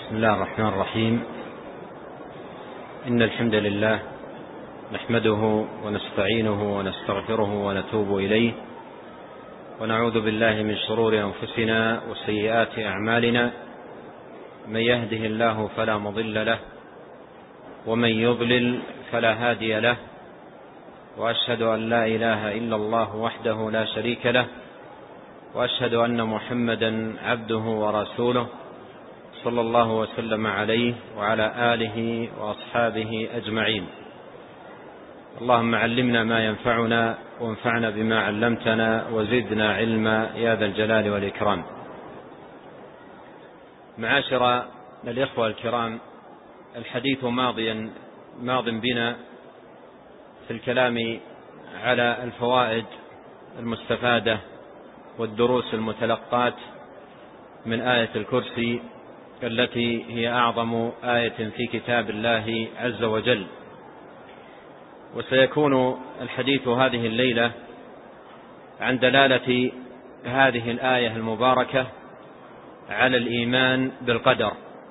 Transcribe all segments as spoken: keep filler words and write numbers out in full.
بسم الله الرحمن الرحيم. إن الحمد لله نحمده ونستعينه ونستغفره ونتوب إليه، ونعوذ بالله من شرور أنفسنا وسيئات أعمالنا. من يهده الله فلا مضل له، ومن يضلل فلا هادي له، وأشهد أن لا إله إلا الله وحده لا شريك له، وأشهد أن محمدا عبده ورسوله صلى الله وسلم عليه وعلى آله وأصحابه أجمعين. اللهم علمنا ما ينفعنا وانفعنا بما علمتنا وزدنا علما يا ذا الجلال والإكرام. معاشر الإخوة الكرام، الحديث ماضيا ماض بنا في الكلام على الفوائد المستفادة والدروس المتلقاة من آية الكرسي التي هي أعظم آية في كتاب الله عز وجل. وسيكون الحديث هذه الليلة عن دلالة هذه الآية المباركة على الإيمان بالقدر.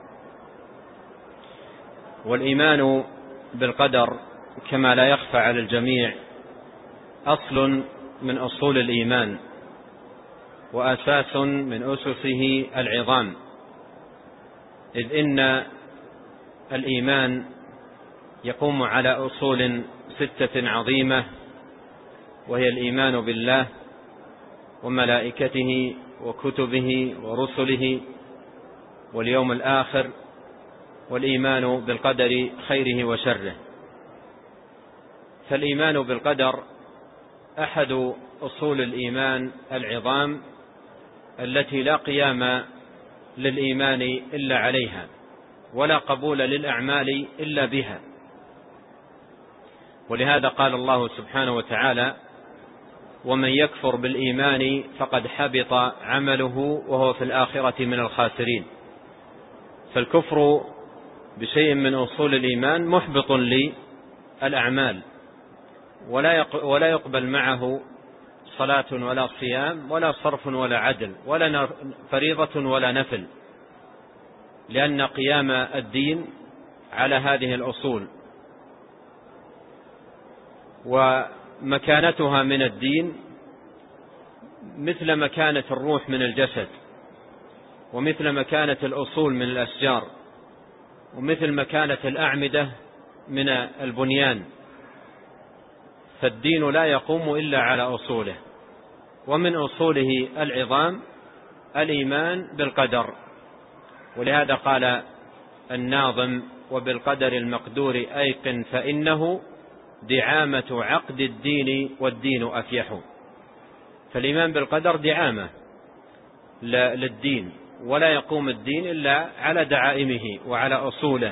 والإيمان بالقدر كما لا يخفى على الجميع أصل من أصول الإيمان، وأساس من أسسه العظام، إذ إن الإيمان يقوم على أصول ستة عظيمة، وهي الإيمان بالله وملائكته وكتبه ورسله واليوم الآخر، والإيمان بالقدر خيره وشره. فالإيمان بالقدر أحد أصول الإيمان العظام التي لا قيام للإيمان إلا عليها، ولا قبول للأعمال إلا بها. ولهذا قال الله سبحانه وتعالى: ومن يكفر بالإيمان فقد حبط عمله وهو في الآخرة من الخاسرين. فالكفر بشيء من أصول الإيمان محبط للأعمال، ولا يقبل معه صلاة ولا صيام ولا صرف ولا عدل ولا فريضة ولا نفل، لأن قيام الدين على هذه الأصول ومكانتها من الدين مثل مكانة الروح من الجسد، ومثل مكانة الأصول من الأشجار، ومثل مكانة الأعمدة من البنيان. فالدين لا يقوم إلا على أصوله، ومن أصوله العظام الإيمان بالقدر. ولهذا قال الناظم: وبالقدر المقدور أيقن فإنه دعامة عقد الدين والدين أفيح. فالإيمان بالقدر دعامة للدين، ولا يقوم الدين إلا على دعائمه وعلى أصوله.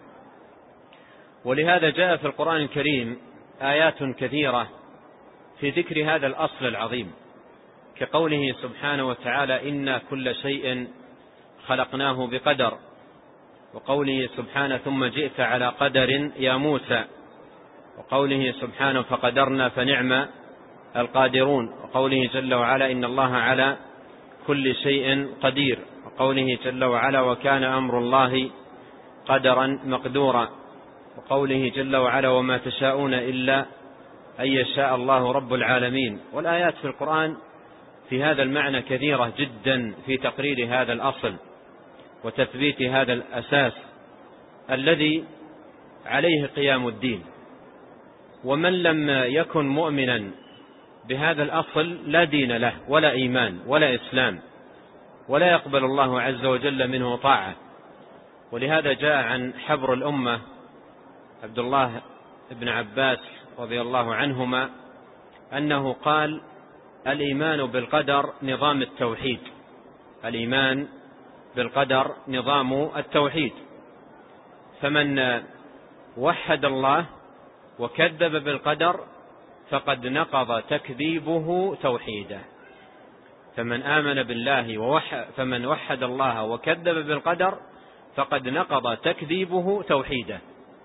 ولهذا جاء في القرآن الكريم آيات كثيرة في ذكر هذا الأصل العظيم، كقوله سبحانه وتعالى: إنا كل شيء خلقناه بقدر، وقوله سبحانه: ثم جئت على قدر يا موسى، وقوله سبحانه: فقدرنا فنعم القادرون، وقوله جل وعلا: إن الله على كل شيء قدير، وقوله جل وعلا: وكان أمر الله قدرا مقدورا، وقوله جل وعلا: وما تشاءون إلا أن يشاء الله رب العالمين. والآيات في القرآن في هذا المعنى كثيرة جدا في تقرير هذا الأصل وتثبيت هذا الأساس الذي عليه قيام الدين. ومن لم يكن مؤمنا بهذا الأصل لا دين له ولا إيمان ولا إسلام، ولا يقبل الله عز وجل منه طاعة. ولهذا جاء عن حبر الأمة عبد الله بن عباس رضي الله عنهما أنه قال: الإيمان بالقدر نظام التوحيد. الإيمان بالقدر نظام التوحيد. فمن وحد الله وكذب بالقدر فقد نقض تكذيبه توحيده. فمن آمن بالله ووحد فمن وحد الله وكذب بالقدر فقد نقض تكذيبه توحيده.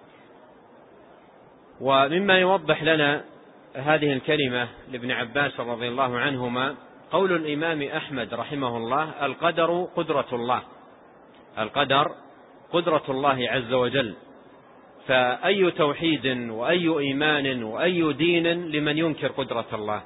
ومما يوضح لنا هذه الكلمة لابن عباس رضي الله عنهما قول الإمام أحمد رحمه الله: القدر قدرة الله. القدر قدرة الله عز وجل. فأي توحيد وأي إيمان وأي دين لمن ينكر قدرة الله؟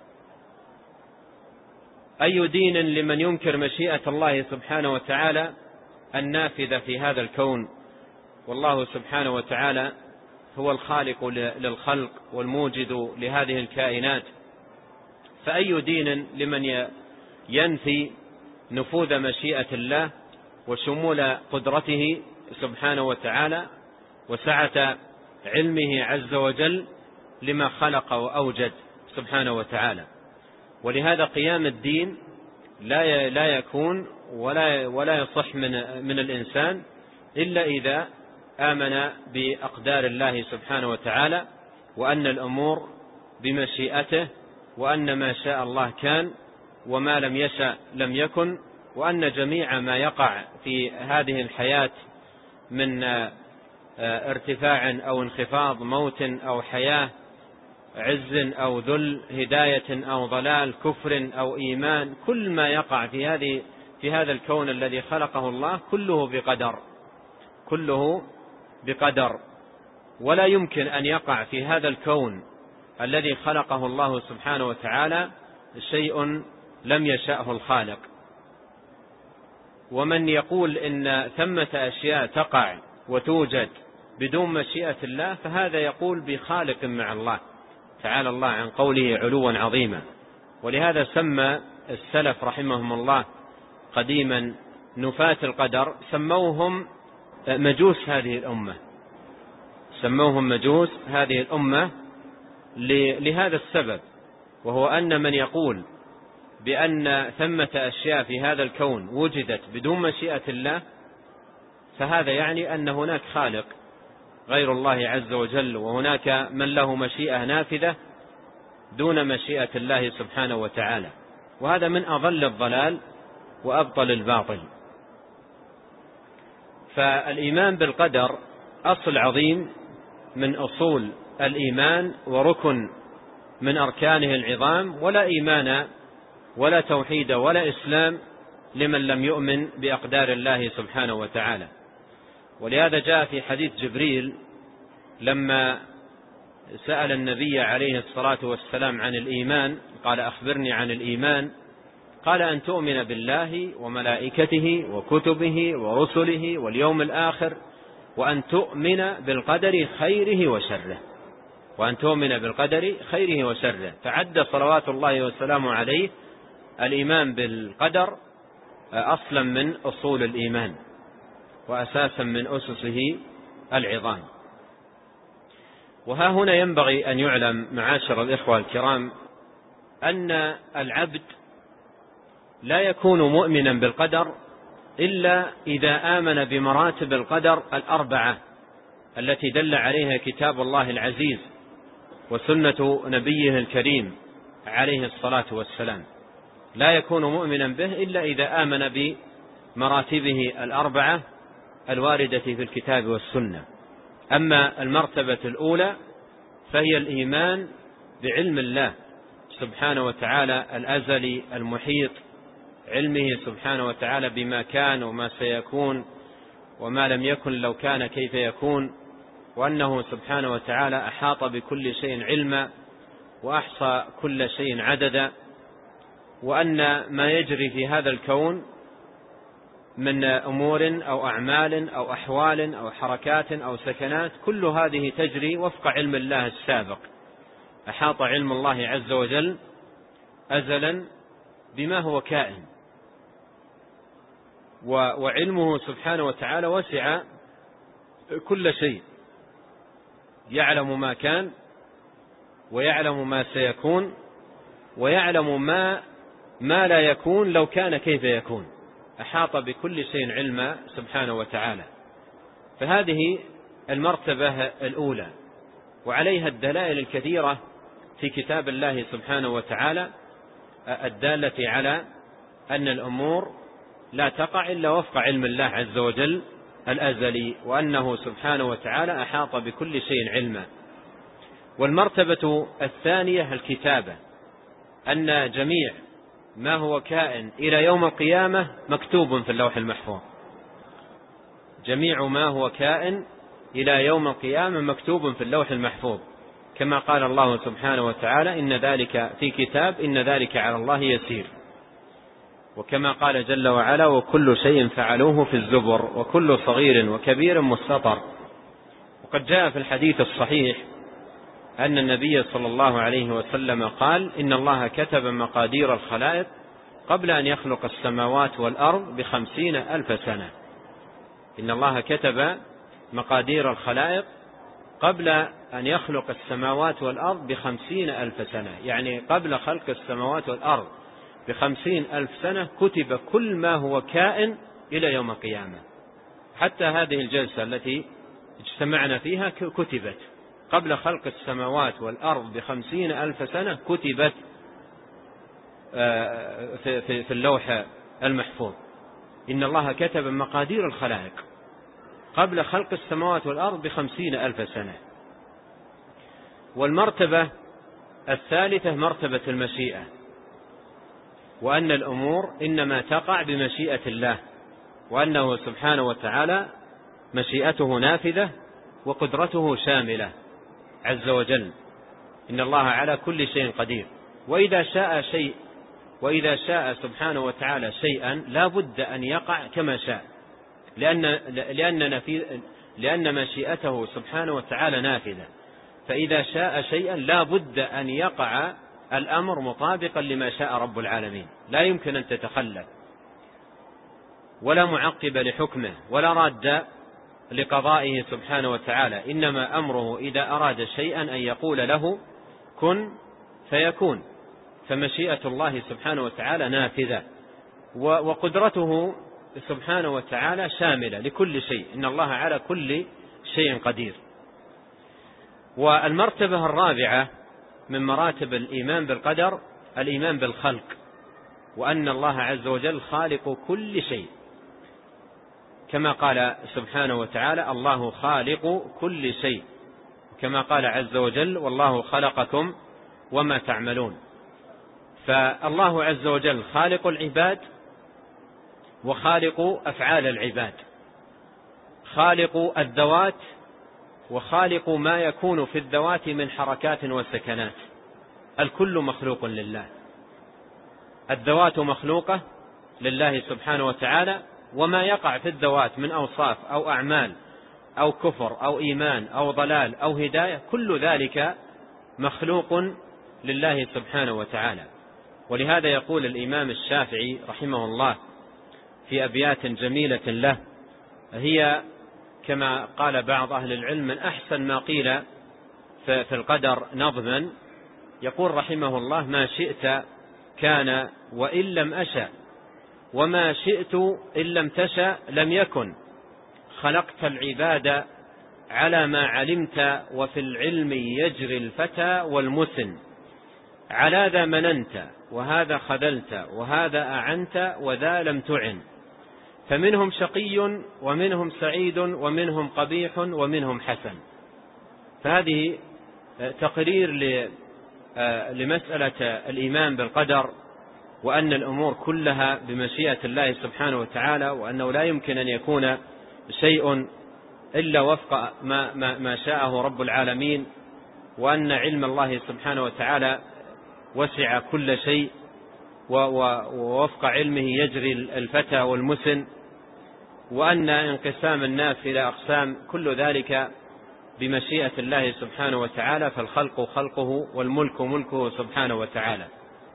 أي دين لمن ينكر مشيئة الله سبحانه وتعالى النافذة في هذا الكون؟ والله سبحانه وتعالى هو الخالق للخلق والموجد لهذه الكائنات. فأي دين لمن ينفي نفوذ مشيئة الله وشمول قدرته سبحانه وتعالى وسعة علمه عز وجل لما خلق وأوجد سبحانه وتعالى. ولهذا قيام الدين لا لا يكون ولا ولا يصح من من الإنسان إلا إذا آمن بأقدار الله سبحانه وتعالى، وأن الأمور بمشيئته، وأن ما شاء الله كان وما لم يشأ لم يكن، وأن جميع ما يقع في هذه الحياة من ارتفاع أو انخفاض، موت أو حياة، عز أو ذل، هداية أو ضلال، كفر أو إيمان، كل ما يقع في هذه في هذا الكون الذي خلقه الله كله بقدر، كله بقدر. ولا يمكن أن يقع في هذا الكون الذي خلقه الله سبحانه وتعالى شيء لم يشأه الخالق. ومن يقول إن ثمة أشياء تقع وتوجد بدون مشيئة الله فهذا يقول بخالق مع الله تعالى الله عن قوله علوا عظيما. ولهذا سمى السلف رحمهم الله قديما نفاة القدر، سموهم مجوس هذه الأمة، سموهم مجوس هذه الأمة لهذا السبب، وهو أن من يقول بأن ثمة أشياء في هذا الكون وجدت بدون مشيئة الله فهذا يعني أن هناك خالق غير الله عز وجل، وهناك من له مشيئة نافذة دون مشيئة الله سبحانه وتعالى. وهذا من أضل الضلال وأبطل الباطل. فالإيمان بالقدر أصل عظيم من أصول الإيمان وركن من أركانه العظام، ولا إيمان ولا توحيد ولا إسلام لمن لم يؤمن بأقدار الله سبحانه وتعالى. ولهذا جاء في حديث جبريل لما سأل النبي عليه الصلاة والسلام عن الإيمان، قال أخبرني عن الإيمان، قال أن تؤمن بالله وملائكته وكتبه ورسله واليوم الآخر، وأن تؤمن بالقدر خيره وشره، وأن تؤمن بالقدر خيره وشره. فعد صلوات الله وسلامه عليه الإيمان بالقدر أصلا من أصول الإيمان وأساسا من أسسه العظام. وها هنا ينبغي أن يعلم معاشر الإخوة الكرام أن العبد لا يكون مؤمنا بالقدر إلا إذا آمن بمراتب القدر الأربعة التي دل عليها كتاب الله العزيز وسنة نبيه الكريم عليه الصلاة والسلام. لا يكون مؤمنا به إلا إذا آمن بمراتبه الأربعة الواردة في الكتاب والسنة. أما المرتبة الأولى فهي الإيمان بعلم الله سبحانه وتعالى الأزلي المحيط، علمه سبحانه وتعالى بما كان وما سيكون وما لم يكن لو كان كيف يكون، وأنه سبحانه وتعالى أحاط بكل شيء علما وأحصى كل شيء عددا، وأن ما يجري في هذا الكون من أمور أو أعمال أو أحوال أو حركات أو سكنات كل هذه تجري وفق علم الله السابق. أحاط علم الله عز وجل أزلا بما هو كائن، وعلمه سبحانه وتعالى وسع كل شيء، يعلم ما كان ويعلم ما سيكون ويعلم ما ما لا يكون لو كان كيف يكون. أحاط بكل شيء علما سبحانه وتعالى. فهذه المرتبة الأولى، وعليها الدلائل الكثيرة في كتاب الله سبحانه وتعالى الدالة على أن الأمور لا تقع إلا وفق علم الله عز وجل الأزلي، وأنه سبحانه وتعالى أحاط بكل شيء علما. والمرتبة الثانية الكتابة، أن جميع ما هو كائن إلى يوم القيامة مكتوب في اللوح المحفوظ، جميع ما هو كائن إلى يوم القيامة مكتوب في اللوح المحفوظ، كما قال الله سبحانه وتعالى إن ذلك في كتاب إن ذلك على الله يسير، وكما قال جل وعلا وكل شيء فعلوه في الزبر وكل صغير وكبير مستطر. وقد جاء في الحديث الصحيح أن النبي صلى الله عليه وسلم قال إن الله كتب مقادير الخلائق قبل أن يخلق السماوات والأرض بخمسين ألف سنة. إن الله كتب مقادير الخلائق قبل أن يخلق السماوات والأرض بخمسين ألف سنة، يعني قبل خلق السماوات والأرض بخمسين ألف سنة كتب كل ما هو كائن إلى يوم القيامة. حتى هذه الجلسة التي اجتمعنا فيها كتبت قبل خلق السماوات والأرض بخمسين ألف سنة، كتبت في اللوح المحفوظ. إن الله كتب مقادير الخلائق قبل خلق السماوات والأرض بخمسين ألف سنة. والمرتبة الثالثة مرتبة المشيئة، وأن الأمور إنما تقع بمشيئة الله، وأنه سبحانه وتعالى مشيئته نافذة وقدرته شاملة عز وجل. إن الله على كل شيء قدير، وإذا شاء شيء وإذا شاء سبحانه وتعالى شيئا لا بد أن يقع كما شاء، لأن لأن لأن مشيئته سبحانه وتعالى نافذة، فإذا شاء شيئا لا بد أن يقع الأمر مطابقا لما شاء رب العالمين، لا يمكن أن تتخلف، ولا معقب لحكمه ولا راد لقضائه سبحانه وتعالى. إنما أمره إذا أراد شيئا أن يقول له كن فيكون. فمشيئة الله سبحانه وتعالى نافذة، وقدرته سبحانه وتعالى شاملة لكل شيء. إن الله على كل شيء قدير. والمرتبة الرابعة من مراتب الإيمان بالقدر الإيمان بالخلق، وأن الله عز وجل خالق كل شيء، كما قال سبحانه وتعالى الله خالق كل شيء، كما قال عز وجل والله خلقكم وما تعملون. فالله عز وجل خالق العباد وخالق أفعال العباد، خالق الذوات وخالق ما يكون في الذوات من حركات وسكنات. الكل مخلوق لله، الذوات مخلوقة لله سبحانه وتعالى، وما يقع في الذوات من أوصاف أو أعمال أو كفر أو إيمان أو ضلال أو هداية كل ذلك مخلوق لله سبحانه وتعالى. ولهذا يقول الإمام الشافعي رحمه الله في أبيات جميلة له، هي كما قال بعض أهل العلم من أحسن ما قيل في القدر نظما. يقول رحمه الله ما شئت كان وإن لم أشأ، وما شئت إن لم تشأ لم يكن، خلقت العباد على ما علمت، وفي العلم يجري الفتى والمسن، على ذا مننت وهذا خذلت وهذا أعنت وذا لم تعن، فمنهم شقي ومنهم سعيد ومنهم قبيح ومنهم حسن. فهذه تقرير لمسألة الإيمان بالقدر، وأن الأمور كلها بمشيئة الله سبحانه وتعالى، وأنه لا يمكن أن يكون شيء إلا وفق ما, ما, ما شاءه رب العالمين، وأن علم الله سبحانه وتعالى وسع كل شيء، ووفق علمه يجري الفتى والمسن، وأن انقسام الناس إلى أقسام كل ذلك بمشيئة الله سبحانه وتعالى، فالخلق خلقه والملك ملكه سبحانه وتعالى.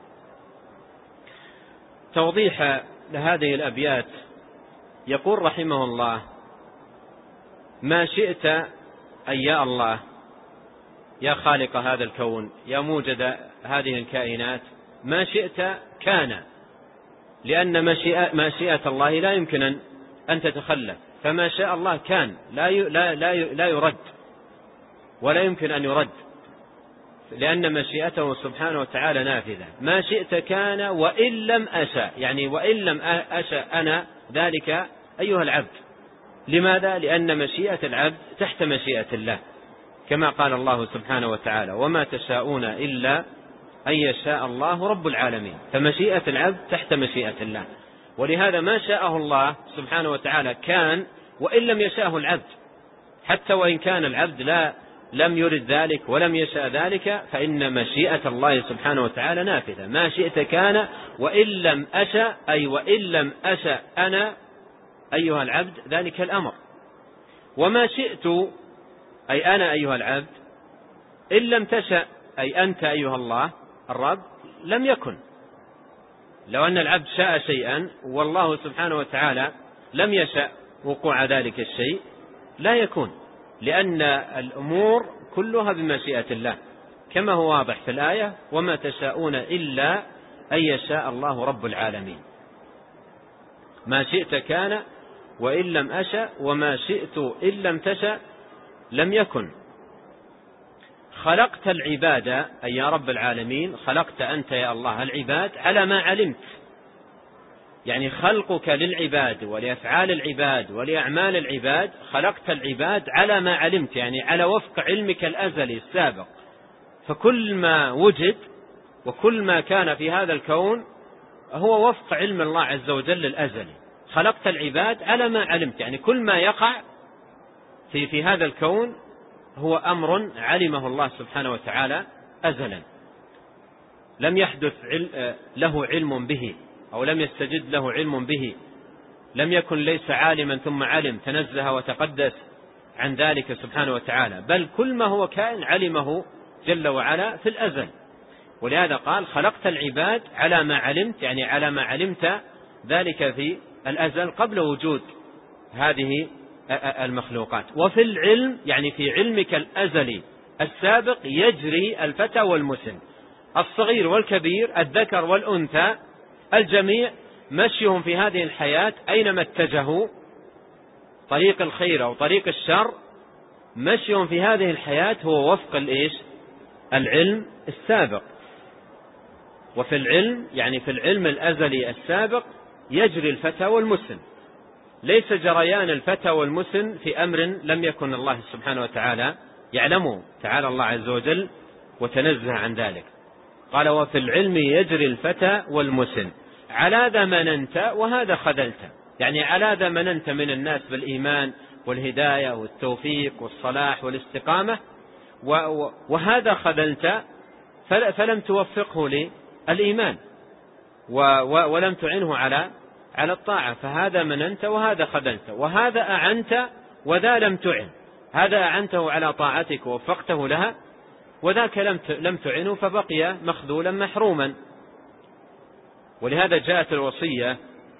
توضيح لهذه الأبيات يقول رحمه الله ما شئت أي يا الله يا خالق هذا الكون يا موجد هذه الكائنات، ما شئت كان، لأن مشيئة الله لا يمكن أن تتخلف، فما شاء الله كان لا لا لا لا يرد ولا يمكن أن يرد، لأن مشيئته سبحانه وتعالى نافذة. ما شئت كان وإن لم أشأ، يعني وإن لم أشأ أنا ذلك أيها العبد. لماذا؟ لأن مشيئة العبد تحت مشيئة الله، كما قال الله سبحانه وتعالى وما تشاءون إلا أن يشاء الله رب العالمين. فمشيئة العبد تحت مشيئة الله، ولهذا ما شاءه الله سبحانه وتعالى كان، وإن لم يشاءه العبد، حتى وإن كان العبد لا لم يرد ذلك ولم يشاء ذلك، فإن مشيئة الله سبحانه وتعالى نافذة. ما شئت كان وإن لم أشأ، أي وإن لم أشأ أنا أيها العبد ذلك الأمر. وما شئت أي أنا أيها العبد إن لم تشأ أي أنت أيها الله الرب لم يكن. لو أن العبد شاء شيئا والله سبحانه وتعالى لم يشأ وقوع ذلك الشيء لا يكون، لأن الأمور كلها بمشيئة الله، كما هو واضح في الآية: وما تشاءون إلا أن يشاء الله رب العالمين. ما شئت كان وإن لم أشأ، وما شئت إن لم تشأ لم يكن. خلقت العباد أي يا رب العالمين، خلقت أنت يا الله العباد على ما علمت، يعني خلقك للعباد ولأفعال العباد ولأعمال العباد، خلقت العباد على ما علمت، يعني على وفق علمك الأزلي السابق. فكل ما وجد وكل ما كان في هذا الكون هو وفق علم الله عز وجل الأزلي. خلقت العباد على ما علمت، يعني كل ما يقع في في هذا الكون هو أمر علمه الله سبحانه وتعالى أزلا، لم يحدث له علم به أو لم يستجد له علم به، لم يكن ليس عالما ثم علم، تنزه وتقدس عن ذلك سبحانه وتعالى، بل كل ما هو كائن علمه جل وعلا في الأزل. ولهذا قال: خلقت العباد على ما علمت، يعني على ما علمت ذلك في الأزل قبل وجود هذه المخلوقات. وفي العلم يعني في علمك الأزلي السابق يجري الفتى والمسن، الصغير والكبير، الذكر والأنثى، الجميع مشيهم في هذه الحياة أينما اتجهوا، طريق الخير أو طريق الشر، مشيهم في هذه الحياة هو وفق الإيش؟ العلم السابق. وفي العلم يعني في العلم الأزلي السابق يجري الفتى والمسن، ليس جريان الفتى والمسن في أمر لم يكن الله سبحانه وتعالى يعلمه، تعالى الله عز وجل وتنزه عن ذلك. قال: وفي العلم يجري الفتى والمسن على ذا مننت وهذا خذلت، يعني على ذا مننت من الناس بالإيمان والهداية والتوفيق والصلاح والاستقامة، وهذا خذلت فلم توفقه للإيمان ولم تعنه على على الطاعة، فهذا مننت وهذا خذلت، وهذا أعنت وذا لم تعن، هذا أعنته على طاعتك ووفقته لها، وذاك لم تعنه فبقي مخذولا محروما. ولهذا جاءت الوصية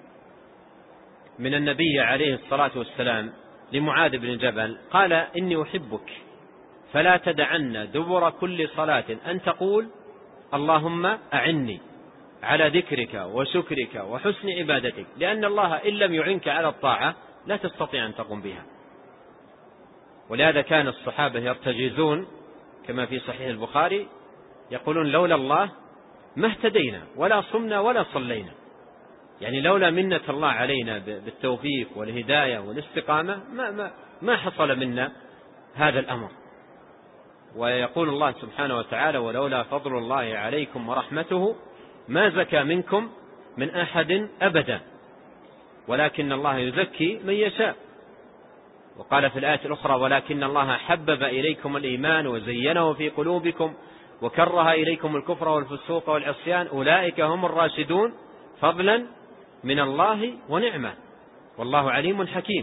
من النبي عليه الصلاة والسلام لمعاذ بن جبل، قال: إني أحبك فلا تدعن دبر كل صلاة أن تقول اللهم أعني على ذكرك وشكرك وحسن عبادتك، لأن الله إن لم يعنك على الطاعة لا تستطيع أن تقوم بها. ولهذا كان الصحابة يرتجزون كما في صحيح البخاري، يقولون: لولا الله ما اهتدينا ولا صمنا ولا صلينا، يعني لولا منة الله علينا بالتوفيق والهداية والاستقامة ما, ما, ما حصل منا هذا الأمر. ويقول الله سبحانه وتعالى: ولولا فضل الله عليكم ورحمته ما زكى منكم من أحد أبدا ولكن الله يزكي من يشاء. وقال في الآية الأخرى: ولكن الله حبب إليكم الإيمان وزينه في قلوبكم وكره إليكم الكفر والفسوق والعصيان أولئك هم الراشدون فضلا من الله ونعمة والله عليم حكيم.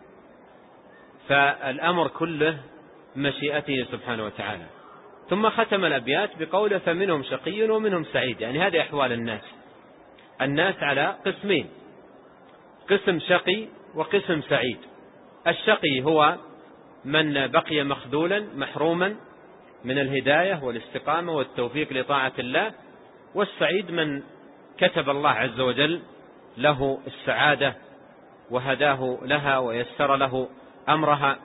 فالأمر كله مشيئته سبحانه وتعالى. ثم ختم الأبيات بقوله: فمنهم شقي ومنهم سعيد، يعني هذه أحوال الناس. الناس على قسمين: قسم شقي وقسم سعيد. الشقي هو من بقي مخذولا محروما من الهداية والاستقامة والتوفيق لطاعة الله، والسعيد من كتب الله عز وجل له السعادة وهداه لها ويسر له أمرها.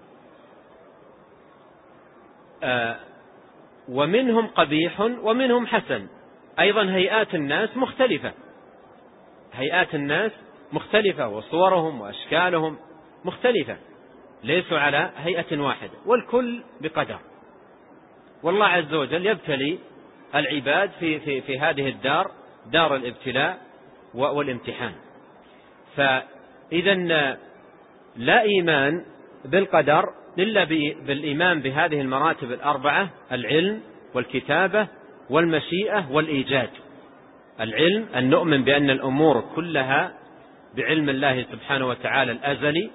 آه ومنهم قبيح ومنهم حسن، أيضا هيئات الناس مختلفة، هيئات الناس مختلفة وصورهم وأشكالهم مختلفة، ليسوا على هيئة واحدة، والكل بقدر. والله عز وجل يبتلي العباد في, في, في هذه الدار، دار الابتلاء والامتحان. فإذا لا إيمان بالقدر إلا بالإيمان بهذه المراتب الأربعة: العلم والكتابة والمشيئة والإيجاد. العلم أن نؤمن بأن الأمور كلها بعلم الله سبحانه وتعالى الأزلي،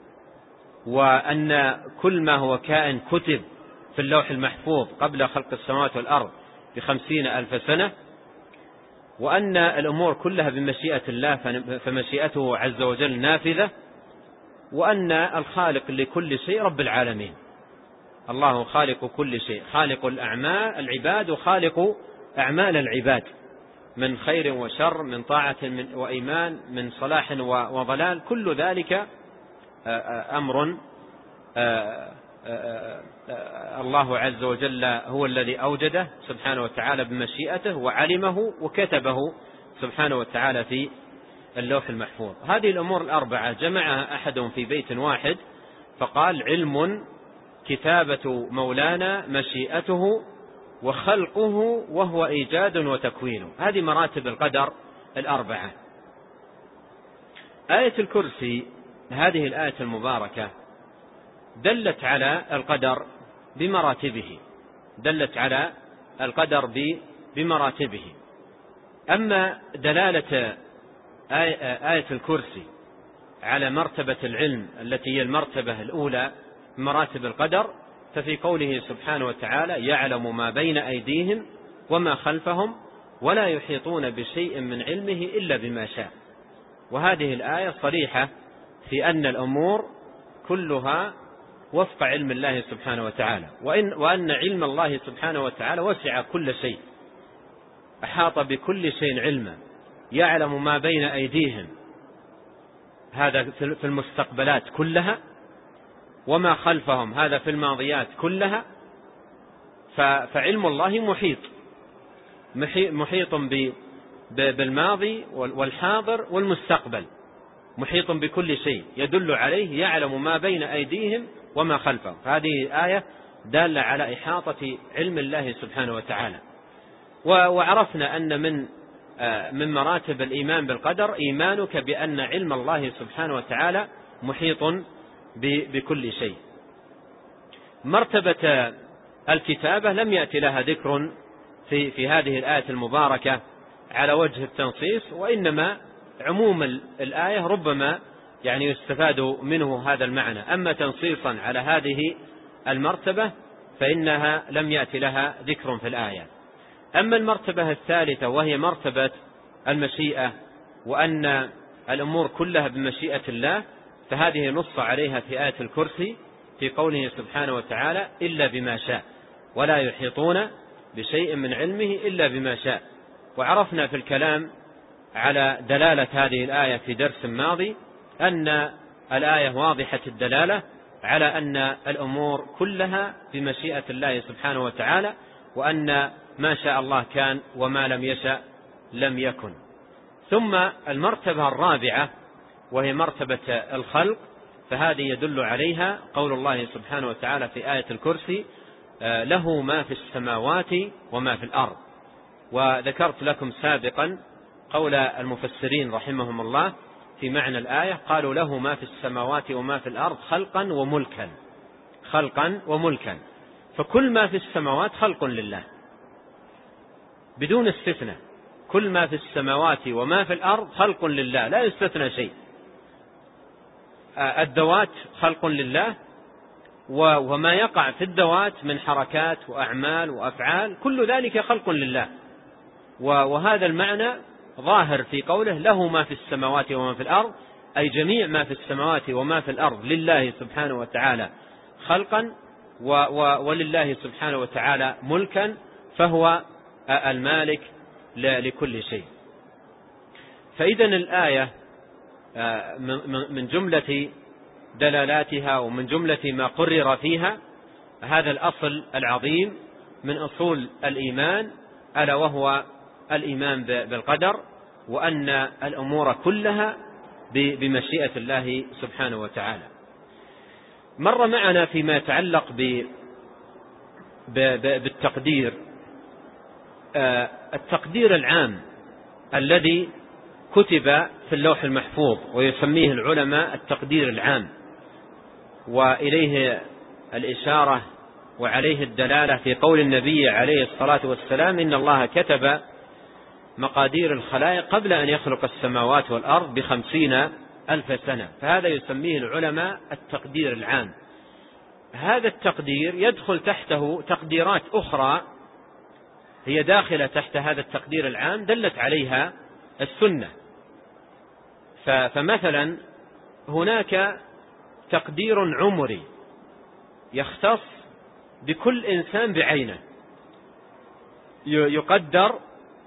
وأن كل ما هو كائن كتب في اللوح المحفوظ قبل خلق السماوات والأرض بخمسين ألف سنة، وأن الأمور كلها بمشيئة الله فمشيئته عز وجل نافذة، وأن الخالق لكل شيء رب العالمين. الله خالق كل شيء، خالق الأعمال العباد وخالق أعمال العباد من خير وشر، من طاعة وإيمان، من صلاح وضلال، كل ذلك أمر الله عز وجل هو الذي أوجده سبحانه وتعالى بمشيئته، وعلمه وكتبه سبحانه وتعالى في اللوح المحفوظ. هذه الأمور الأربعة جمعها أحدهم في بيت واحد فقال: علم، كتابة مولانا، مشيئته، وخلقه وهو إيجاد وتكوين. هذه مراتب القدر الأربعة. آية الكرسي، هذه الآية المباركة، دلت على القدر بمراتبه، دلت على القدر بمراتبه. أما دلالة آية الكرسي على مرتبة العلم التي هي المرتبة الأولى مراتب القدر، ففي قوله سبحانه وتعالى: يعلم ما بين أيديهم وما خلفهم ولا يحيطون بشيء من علمه إلا بما شاء. وهذه الآية صريحة في أن الأمور كلها وفق علم الله سبحانه وتعالى، وإن وأن علم الله سبحانه وتعالى وسع كل شيء، أحاط بكل شيء علما. يعلم ما بين أيديهم، هذا في المستقبلات كلها، وما خلفهم، هذا في الماضيات كلها. فعلم الله محيط محيط بالماضي والحاضر والمستقبل، محيط بكل شيء يدل عليه يعلم ما بين أيديهم وما خلفهم. هذه آية دالة على إحاطة علم الله سبحانه وتعالى. وعرفنا أن من من مراتب الإيمان بالقدر إيمانك بأن علم الله سبحانه وتعالى محيط بكل شيء. مرتبة الكتابة لم يأتي لها ذكر في في هذه الآية المباركة على وجه التنصيص، وإنما عموم الآية ربما يعني يستفاد منه هذا المعنى. أما تنصيصا على هذه المرتبة فإنها لم يأتي لها ذكر في الآية. أما المرتبة الثالثة وهي مرتبة المشيئة، وأن الأمور كلها بمشيئة الله، فهذه نص عليها في آية الكرسي في قوله سبحانه وتعالى: إلا بما شاء ولا يحيطون بشيء من علمه إلا بما شاء. وعرفنا في الكلام على دلالة هذه الآية في درس ماضي أن الآية واضحة الدلالة على أن الأمور كلها بمشيئة الله سبحانه وتعالى، وأن ما شاء الله كان وما لم يشأ لم يكن. ثم المرتبة الرابعة وهي مرتبة الخلق، فهذه يدل عليها قول الله سبحانه وتعالى في آية الكرسي: له ما في السماوات وما في الأرض. وذكرت لكم سابقا قول المفسرين رحمهم الله في معنى الآية، قالوا: له ما في السماوات وما في الأرض خلقا وملكا، خلقا وملكا. فكل ما في السماوات خلق لله بدون استثناء، كل ما في السماوات وما في الأرض خلق لله لا يستثنى شيء. الذوات خلق لله، وما يقع في الذوات من حركات وأعمال وأفعال كل ذلك خلق لله. وهذا المعنى ظاهر في قوله: له ما في السماوات وما في الأرض، أي جميع ما في السماوات وما في الأرض لله سبحانه وتعالى خلقا، ولله سبحانه وتعالى ملكا، فهو المالك لكل شيء. فإذا الآية من جملة دلالاتها ومن جملة ما قرر فيها هذا الأصل العظيم من أصول الإيمان، ألا وهو الإيمان بالقدر، وأن الأمور كلها بمشيئة الله سبحانه وتعالى. مر معنا فيما يتعلق بالتقدير التقدير العام الذي كتب في اللوح المحفوظ، ويسميه العلماء التقدير العام، وإليه الإشارة وعليه الدلالة في قول النبي عليه الصلاة والسلام: إن الله كتب مقادير الخلائق قبل أن يخلق السماوات والأرض بخمسين ألف سنة. فهذا يسميه العلماء التقدير العام. هذا التقدير يدخل تحته تقديرات أخرى هي داخلة تحت هذا التقدير العام دلت عليها السنة. فمثلا هناك تقدير عمري يختص بكل إنسان بعينه، يقدر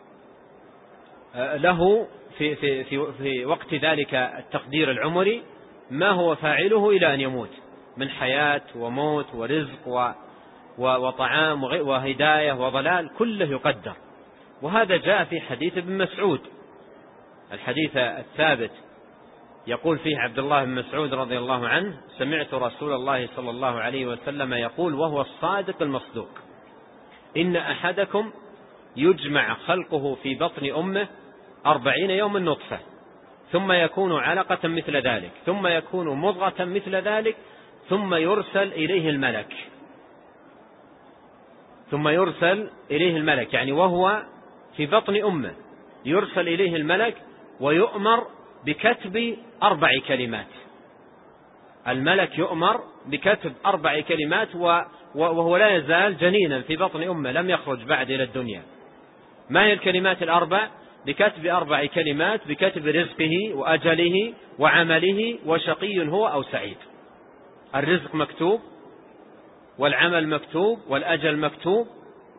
له في, في, في, في وقت ذلك التقدير العمري ما هو فاعله إلى أن يموت من حياة وموت ورزق وطعام وهداية وضلال، كله يقدر. وهذا جاء في حديث ابن مسعود، الحديث الثابت، يقول فيه عبد الله بن مسعود رضي الله عنه: سمعت رسول الله صلى الله عليه وسلم يقول وهو الصادق المصدوق: إن أحدكم يجمع خلقه في بطن أمه أربعين يوما نطفة، ثم يكون علقة مثل ذلك، ثم يكون مضغة مثل ذلك، ثم يرسل إليه الملك ثم يرسل إليه الملك يعني وهو في بطن أمه يرسل إليه الملك ويؤمر بكتب أربع كلمات. الملك يؤمر بكتب أربع كلمات وهو لا يزال جنينا في بطن أمه لم يخرج بعد إلى الدنيا. ما هي الكلمات الأربع؟ بكتب أربع كلمات: بكتب رزقه وأجله وعمله وشقي هو أو سعيد. الرزق مكتوب، والعمل مكتوب، والأجل مكتوب،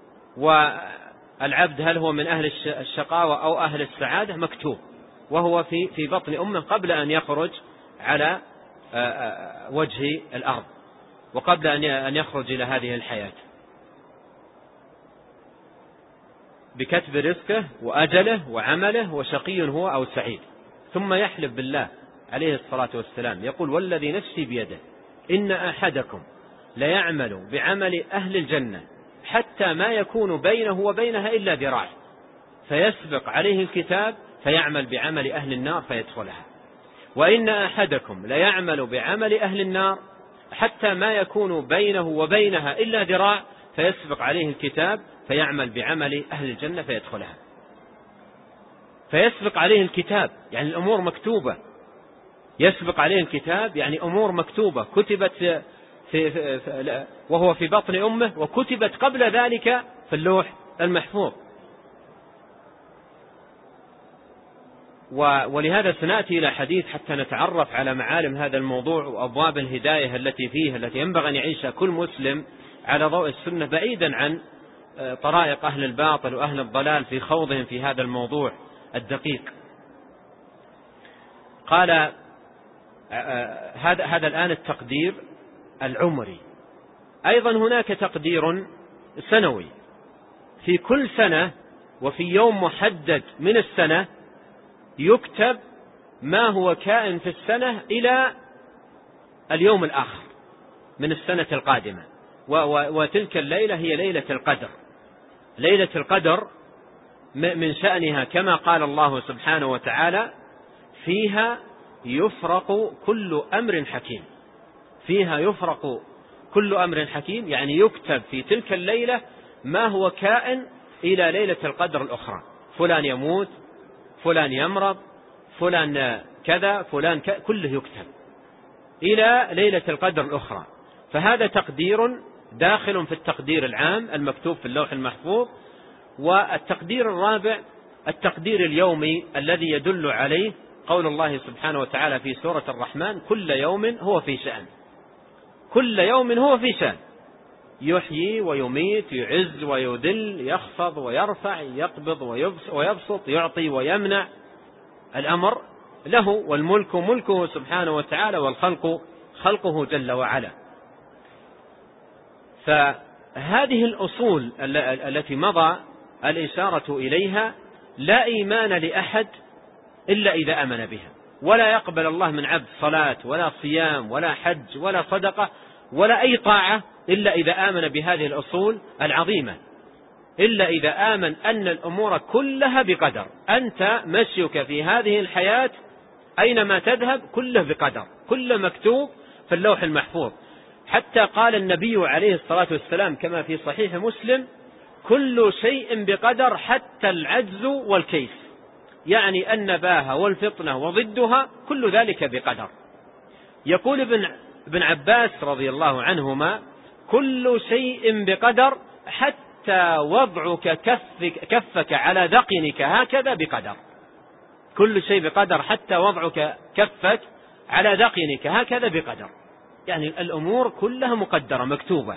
والعبد هل هو من أهل الشقاوة أو أهل السعادة مكتوب، وهو في في بطن أمه قبل أن يخرج على وجه الأرض وقبل أن يخرج إلى هذه الحياة. بكتب رزقه وأجله وعمله وشقي هو أو سعيد. ثم يحلف بالله عليه الصلاة والسلام يقول: والذي نفسي بيده إن أحدكم ليعمل بعمل أهل الجنة حتى ما يكون بينه وبينها إلا ذراع، فيسبق عليه الكتاب فيعمل بعمل أهل النار فيدخلها. وإن أحدكم ليعمل بعمل أهل النار حتى ما يكون بينه وبينها إلا ذراع، فيسبق عليه الكتاب فيعمل بعمل أهل الجنة فيدخلها. فيسبق عليه الكتاب يعني الأمور مكتوبة، يسبق عليه الكتاب يعني أمور مكتوبة كتبت في في في وهو في بطن أمه، وكتبت قبل ذلك في اللوح المحفوظ. ولهذا سنأتي إلى حديث حتى نتعرف على معالم هذا الموضوع وأبواب الهداية التي فيه، التي ينبغي أن يعيشها كل مسلم على ضوء السنة بعيدا عن طرائق أهل الباطل وأهل الضلال في خوضهم في هذا الموضوع الدقيق. قال هذا هذا الآن التقدير العمري. أيضا هناك تقدير سنوي، في كل سنة وفي يوم محدد من السنة يكتب ما هو كائن في السنة إلى اليوم الآخر من السنة القادمة. وتلك الليلة هي ليلة القدر. ليلة القدر من شأنها كما قال الله سبحانه وتعالى: فيها يفرق كل أمر حكيم. فيها يفرق كل أمر حكيم يعني يكتب في تلك الليلة ما هو كائن إلى ليلة القدر الأخرى. فلان يموت، فلان يمرض، فلان كذا، فلان كذا، كله يكتب إلى ليلة القدر الأخرى. فهذا تقدير داخل في التقدير العام المكتوب في اللوح المحفوظ. والتقدير الرابع التقدير اليومي الذي يدل عليه قول الله سبحانه وتعالى في سورة الرحمن: كل يوم هو في شأن. كل يوم هو في شأن، يحيي ويميت، يعز ويذل، يخفض ويرفع، يقبض ويبسط، يعطي ويمنع. الأمر له، والملك ملكه سبحانه وتعالى، والخلق خلقه جل وعلا. فهذه الأصول التي مضى الإشارة إليها لا إيمان لأحد إلا إذا آمن بها، ولا يقبل الله من عبد صلاة ولا صيام ولا حج ولا صدقة ولا أي طاعة إلا إذا آمن بهذه الأصول العظيمة، إلا إذا آمن أن الأمور كلها بقدر. أنت مشيك في هذه الحياة أينما تذهب كله بقدر، كله مكتوب، في اللوح المحفوظ. حتى قال النبي عليه الصلاة والسلام كما في صحيح مسلم: كل شيء بقدر حتى العجز والكيس، يعني النباهة والفطنة وضدها كل ذلك بقدر. يقول ابن, ابن عباس رضي الله عنهما: كل شيء بقدر حتى وضعك كفك, كفك على ذقنك هكذا بقدر. كل شيء بقدر حتى وضعك كفك على ذقنك هكذا بقدر، يعني الأمور كلها مقدرة مكتوبة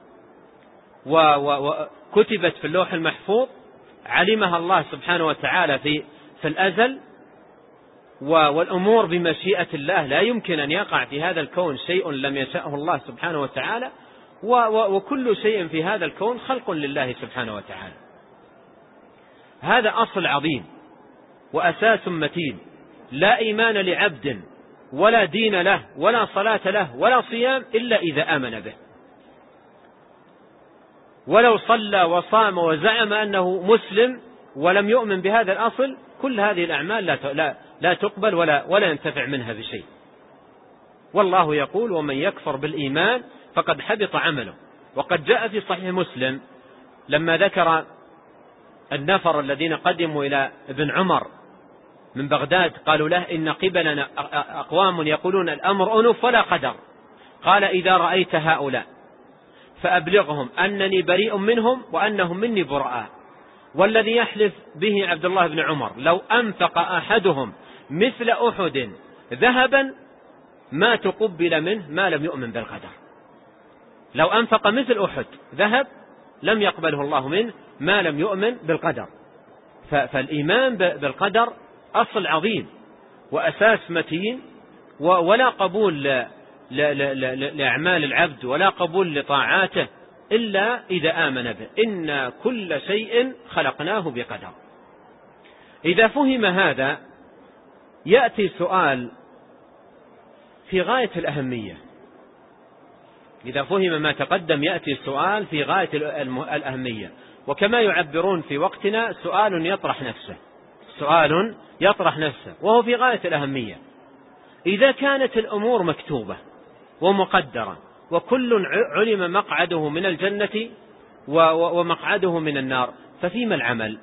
وكتبت في اللوح المحفوظ، علمها الله سبحانه وتعالى في في الأزل. والأمور بمشيئة الله، لا يمكن أن يقع في هذا الكون شيء لم يشأه الله سبحانه وتعالى، وكل شيء في هذا الكون خلق لله سبحانه وتعالى. هذا أصل عظيم وأساس متين، لا إيمان لعبد ولا دين له ولا صلاة له ولا صيام إلا إذا آمن به. ولو صلى وصام وزعم أنه مسلم ولم يؤمن بهذا الأصل، كل هذه الأعمال لا لا لا تقبل ولا ولا ينتفع منها بشيء. والله يقول: ومن يكفر بالإيمان فقد حبط عمله. وقد جاء في صحيح مسلم لما ذكر النفر الذين قدموا إلى ابن عمر من بغداد، قالوا له: إن قبلنا أقوام يقولون الأمر أنف ولا قدر. قال: إذا رأيت هؤلاء فأبلغهم أنني بريء منهم وأنهم مني براء. والذي يحلف به عبد الله بن عمر: لو أنفق أحدهم مثل أحد ذهبا ما تقبل منه ما لم يؤمن بالقدر. لو أنفق مثل أحد ذهب لم يقبله الله منه ما لم يؤمن بالقدر. فالإيمان بالقدر أصل عظيم وأساس متين، ولا قبول لأعمال العبد ولا قبول لطاعاته إلا إذا آمن به. إن كل شيء خلقناه بقدر. إذا فهم هذا يأتي سؤال في غاية الأهمية. إذا فهم ما تقدم يأتي سؤال في غاية الأهمية، وكما يعبرون في وقتنا: سؤال يطرح نفسه. سؤال يطرح نفسه وهو في غاية الأهمية. إذا كانت الأمور مكتوبة ومقدرة وكل علم مقعده من الجنة ومقعده من النار، ففيما العمل؟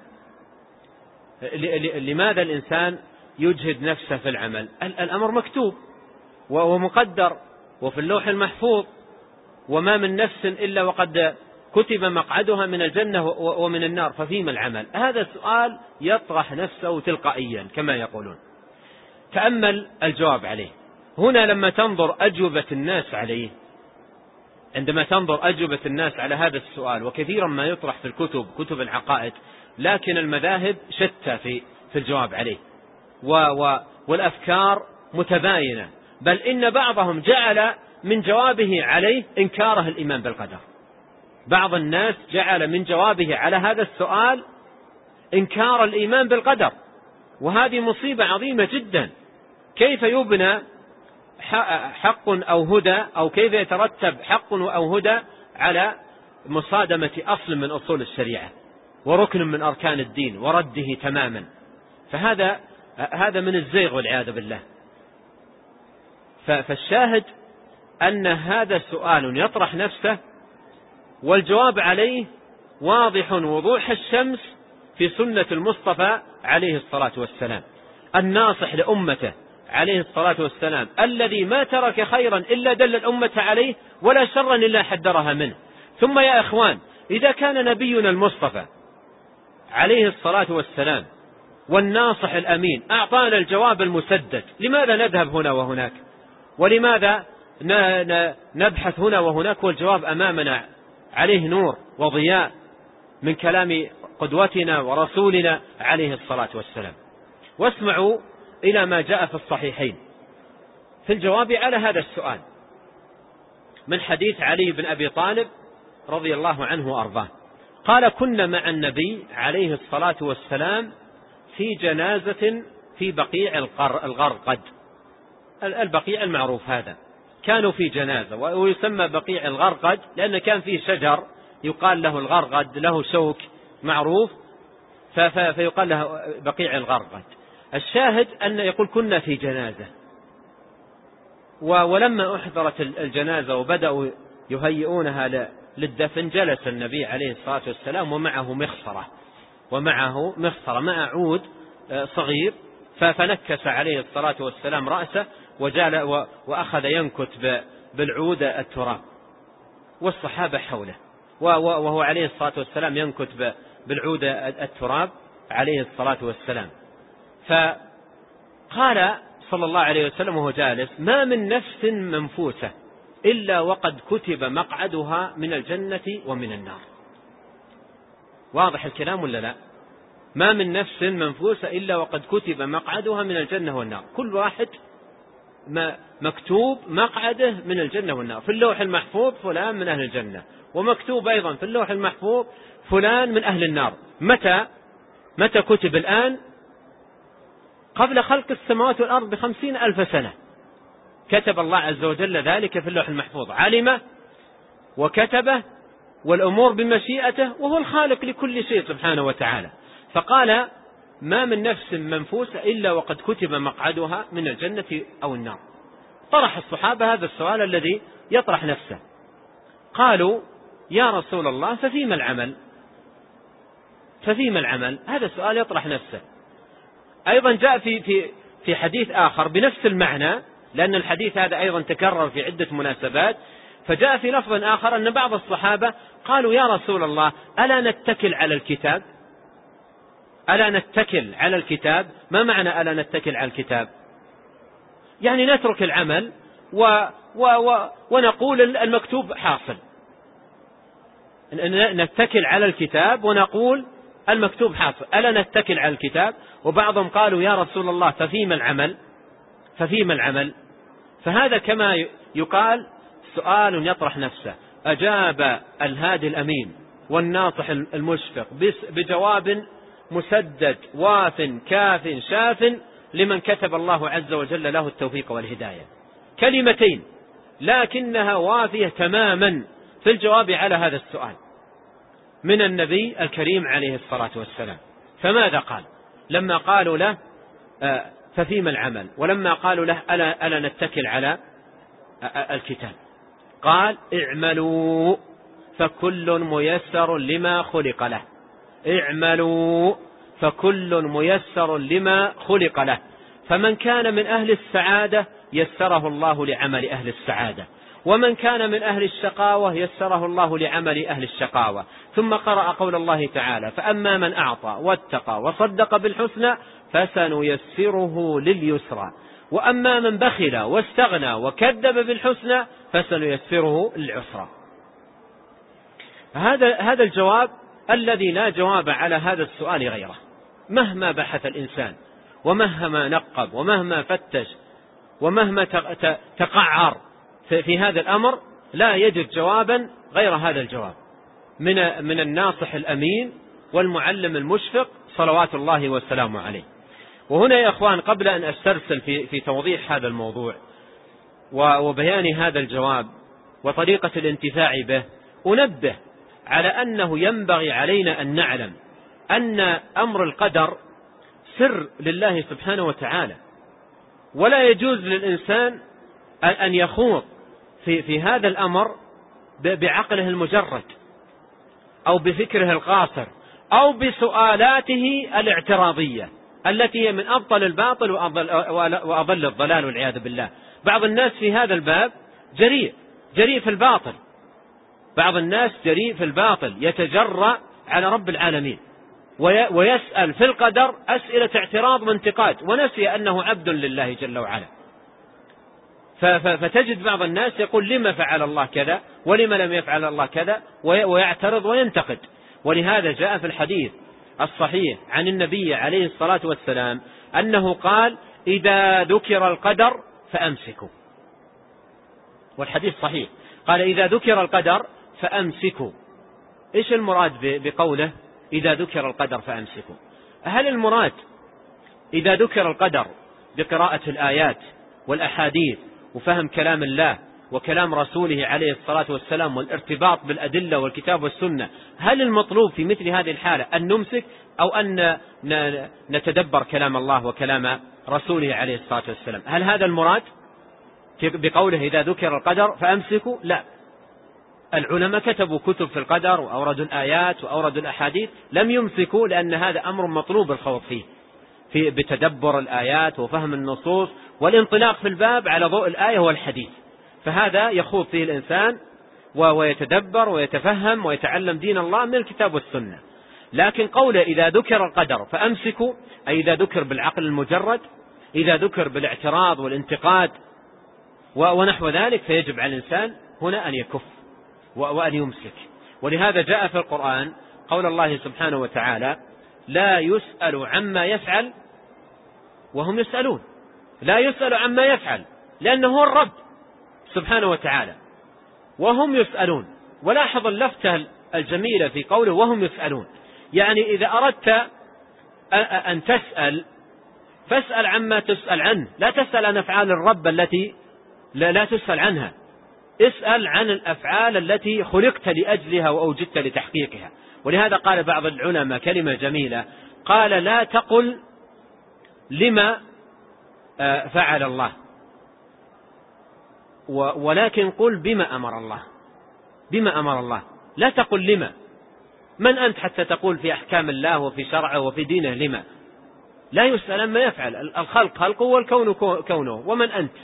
لماذا الإنسان يجهد نفسه في العمل؟ الأمر مكتوب ومقدر وفي اللوح المحفوظ، وما من نفس إلا وقد كتب مقعدها من الجنة ومن النار، ففيما العمل؟ هذا سؤال يطرح نفسه تلقائيا كما يقولون. تأمل الجواب عليه. هنا لما تنظر أجوبة الناس عليه، عندما تنظر أجوبة الناس على هذا السؤال، وكثيرا ما يطرح في الكتب كتب العقائد، لكن المذاهب شتى في في الجواب عليه، والأفكار متباينة، بل إن بعضهم جعل من جوابه عليه إنكاره الإيمان بالقدر. بعض الناس جعل من جوابه على هذا السؤال إنكار الإيمان بالقدر، وهذه مصيبة عظيمة جدا. كيف يبنى حق أو هدى، أو كيف يترتب حق أو هدى على مصادمة أصل من أصول الشريعة وركن من أركان الدين ورده تماما؟ فهذا هذا من الزيغ والعياذ بالله. فالشاهد أن هذا سؤال يطرح نفسه، والجواب عليه واضح وضوح الشمس في سنة المصطفى عليه الصلاة والسلام، الناصح لأمته عليه الصلاة والسلام، الذي ما ترك خيرا إلا دل الأمة عليه ولا شرا إلا حذرها منه. ثم يا إخوان، إذا كان نبينا المصطفى عليه الصلاة والسلام والناصح الأمين أعطانا الجواب المسدد، لماذا نذهب هنا وهناك؟ ولماذا نبحث هنا وهناك والجواب أمامنا عليه نور وضياء من كلام قدوتنا ورسولنا عليه الصلاة والسلام؟ واسمعوا إلى ما جاء في الصحيحين في الجواب على هذا السؤال من حديث علي بن أبي طالب رضي الله عنه وأرضاه. قال: كنا مع النبي عليه الصلاة والسلام في جنازة في بقيع الغرقد. البقيع المعروف هذا، كانوا في جنازة، ويسمى بقيع الغرقد لأن كان فيه شجر يقال له الغرقد، له شوك معروف، فيقال له بقيع الغرقد. الشاهد أن يقول: كنا في جنازة، ولما أحضرت الجنازة وبدأوا يهيئونها للدفن جلس النبي عليه الصلاة والسلام ومعه مخصرة ومعه مخصرة مع عود صغير، فنكس عليه الصلاة والسلام رأسه وجال وأخذ ينكت بالعود التراب والصحابة حوله، وهو عليه الصلاة والسلام ينكت بالعود التراب عليه الصلاة والسلام. فقال صلى الله عليه وسلم وهو جالس: ما من نفس منفوسة إلا وقد كتب مقعدها من الجنة ومن النار. واضح الكلام ولا لا؟ ما من نفس منفوسة إلا وقد كتب مقعدها من الجنة والنار، كل واحد ما مكتوب مقعده من الجنة والنار. في اللوح المحفوظ فلان من أهل الجنة، ومكتوب أيضا في اللوح المحفوظ فلان من أهل النار. متى متى كتب؟ الآن قبل خلق السماوات والأرض بخمسين ألف سنة كتب الله عز وجل ذلك في اللوح المحفوظ، علمه وكتبه، والأمور بمشيئته، وهو الخالق لكل شيء سبحانه وتعالى. فقال: ما من نفس منفوسة إلا وقد كتب مقعدها من الجنة أو النار. طرح الصحابة هذا السؤال الذي يطرح نفسه، قالوا: يا رسول الله ففيما العمل؟ ففيما العمل؟ هذا السؤال يطرح نفسه. أيضا جاء في في في حديث آخر بنفس المعنى، لأن الحديث هذا أيضا تكرر في عدة مناسبات، فجاء في لفظ آخر أن بعض الصحابة قالوا: يا رسول الله ألا نتكل على الكتاب؟ ألا نتكل على الكتاب؟ ما معنى ألا نتكل على الكتاب؟ يعني نترك العمل و و و ونقول المكتوب حاصل، نتكل على الكتاب ونقول المكتوب حاصل. ألا نتكل على الكتاب؟ وبعضهم قالوا: يا رسول الله ففيما العمل؟ ففيما العمل؟ فهذا كما يقال سؤال يطرح نفسه. أجاب الهادي الأمين والناصح المشفق بجواب مسدد واف كاف شاف لمن كتب الله عز وجل له التوفيق والهداية. كلمتين لكنها وافية تماما في الجواب على هذا السؤال من النبي الكريم عليه الصلاة والسلام. فماذا قال لما قالوا له ففيما العمل، ولما قالوا له ألا, ألا نتكل على الكتاب؟ قال: اعملوا فكل ميسر لما خلق له. اعملوا فكل ميسر لما خلق له، فمن كان من أهل السعادة يسره الله لعمل أهل السعادة، ومن كان من أهل الشقاوة يسره الله لعمل أهل الشقاوة. ثم قرأ قول الله تعالى: فأما من أعطى واتقى وصدق بالحسنى فسنيسره لليسرى، وأما من بخل واستغنى وكذب بالحسنى فسنيسره للعسرى. هذا هذا الجواب الذي لا جواب على هذا السؤال غيره، مهما بحث الإنسان ومهما نقب ومهما فتش ومهما تقعر في هذا الأمر لا يجد جوابا غير هذا الجواب من من الناصح الأمين والمعلم المشفق صلوات الله والسلام عليه. وهنا يا أخوان قبل أن أسترسل في في توضيح هذا الموضوع وبيان هذا الجواب وطريقة الانتفاع به، أنبه على أنه ينبغي علينا أن نعلم أن أمر القدر سر لله سبحانه وتعالى، ولا يجوز للإنسان أن يخوض في في هذا الأمر بعقله المجرد أو بفكره القاصر أو بسؤالاته الاعتراضية التي هي من أبطل الباطل وأضل الضلال والعياذ بالله. بعض الناس في هذا الباب جريء جريء في الباطل، بعض الناس جريء في الباطل يتجرأ على رب العالمين ويسأل في القدر أسئلة اعتراض وانتقاد، ونسي أنه عبد لله جل وعلا. فتجد بعض الناس يقول: لما فعل الله كذا ولما لم يفعل الله كذا، ويعترض وينتقد. ولهذا جاء في الحديث الصحيح عن النبي عليه الصلاة والسلام أنه قال: إذا ذكر القدر فأمسكوا. والحديث صحيح، قال: إذا ذكر القدر فأمسكوا. إيش المراد بقوله إذا ذكر القدر فأمسكوا؟ هل المراد إذا ذكر القدر بقراءة الآيات والأحاديث وفهم كلام الله وكلام رسوله عليه الصلاة والسلام والارتباط بالأدلة والكتاب والسنة، هل المطلوب في مثل هذه الحالة أن نمسك أو أن نتدبر كلام الله وكلام رسوله عليه الصلاة والسلام؟ هل هذا المراد؟ بقوله إذا ذكر القدر فأمسكوا، لا، العلماء كتبوا كتب في القدر وأوردوا الآيات وأوردوا الأحاديث، لم يمسكوا، لأن هذا أمر مطلوب الخوض فيه في بتدبر الآيات وفهم النصوص والانطلاق في الباب على ضوء الآية والحديث، فهذا يخوض فيه الإنسان ويتدبر ويتفهم ويتعلم دين الله من الكتاب والسنة. لكن قوله إذا ذكر القدر فأمسكوا، أي إذا ذكر بالعقل المجرد، إذا ذكر بالاعتراض والانتقاد ونحو ذلك، فيجب على الإنسان هنا أن يكف وأن يمسك. ولهذا جاء في القرآن قول الله سبحانه وتعالى لا يسأل عما يفعل وهم يسألون، لا يسأل عما يفعل لأنه هو الرب سبحانه وتعالى، وهم يسألون. ولاحظ اللفتة الجميلة في قوله وهم يسألون، يعني إذا أردت أن تسأل فاسأل عما تسأل عنه، لا تسأل عن أفعال الرب التي لا, لا تسأل عنها، اسأل عن الأفعال التي خلقت لأجلها وأوجدت لتحقيقها. ولهذا قال بعض العلماء كلمة جميلة، قال لا تقل لما فعل الله، ولكن قل بما أمر الله، بما أمر الله، لا تقل لما، من أنت حتى تقول في أحكام الله وفي شرعه وفي دينه لما؟ لا يسأل ما يفعل، الخلق خلقه والكون كونه، ومن أنت؟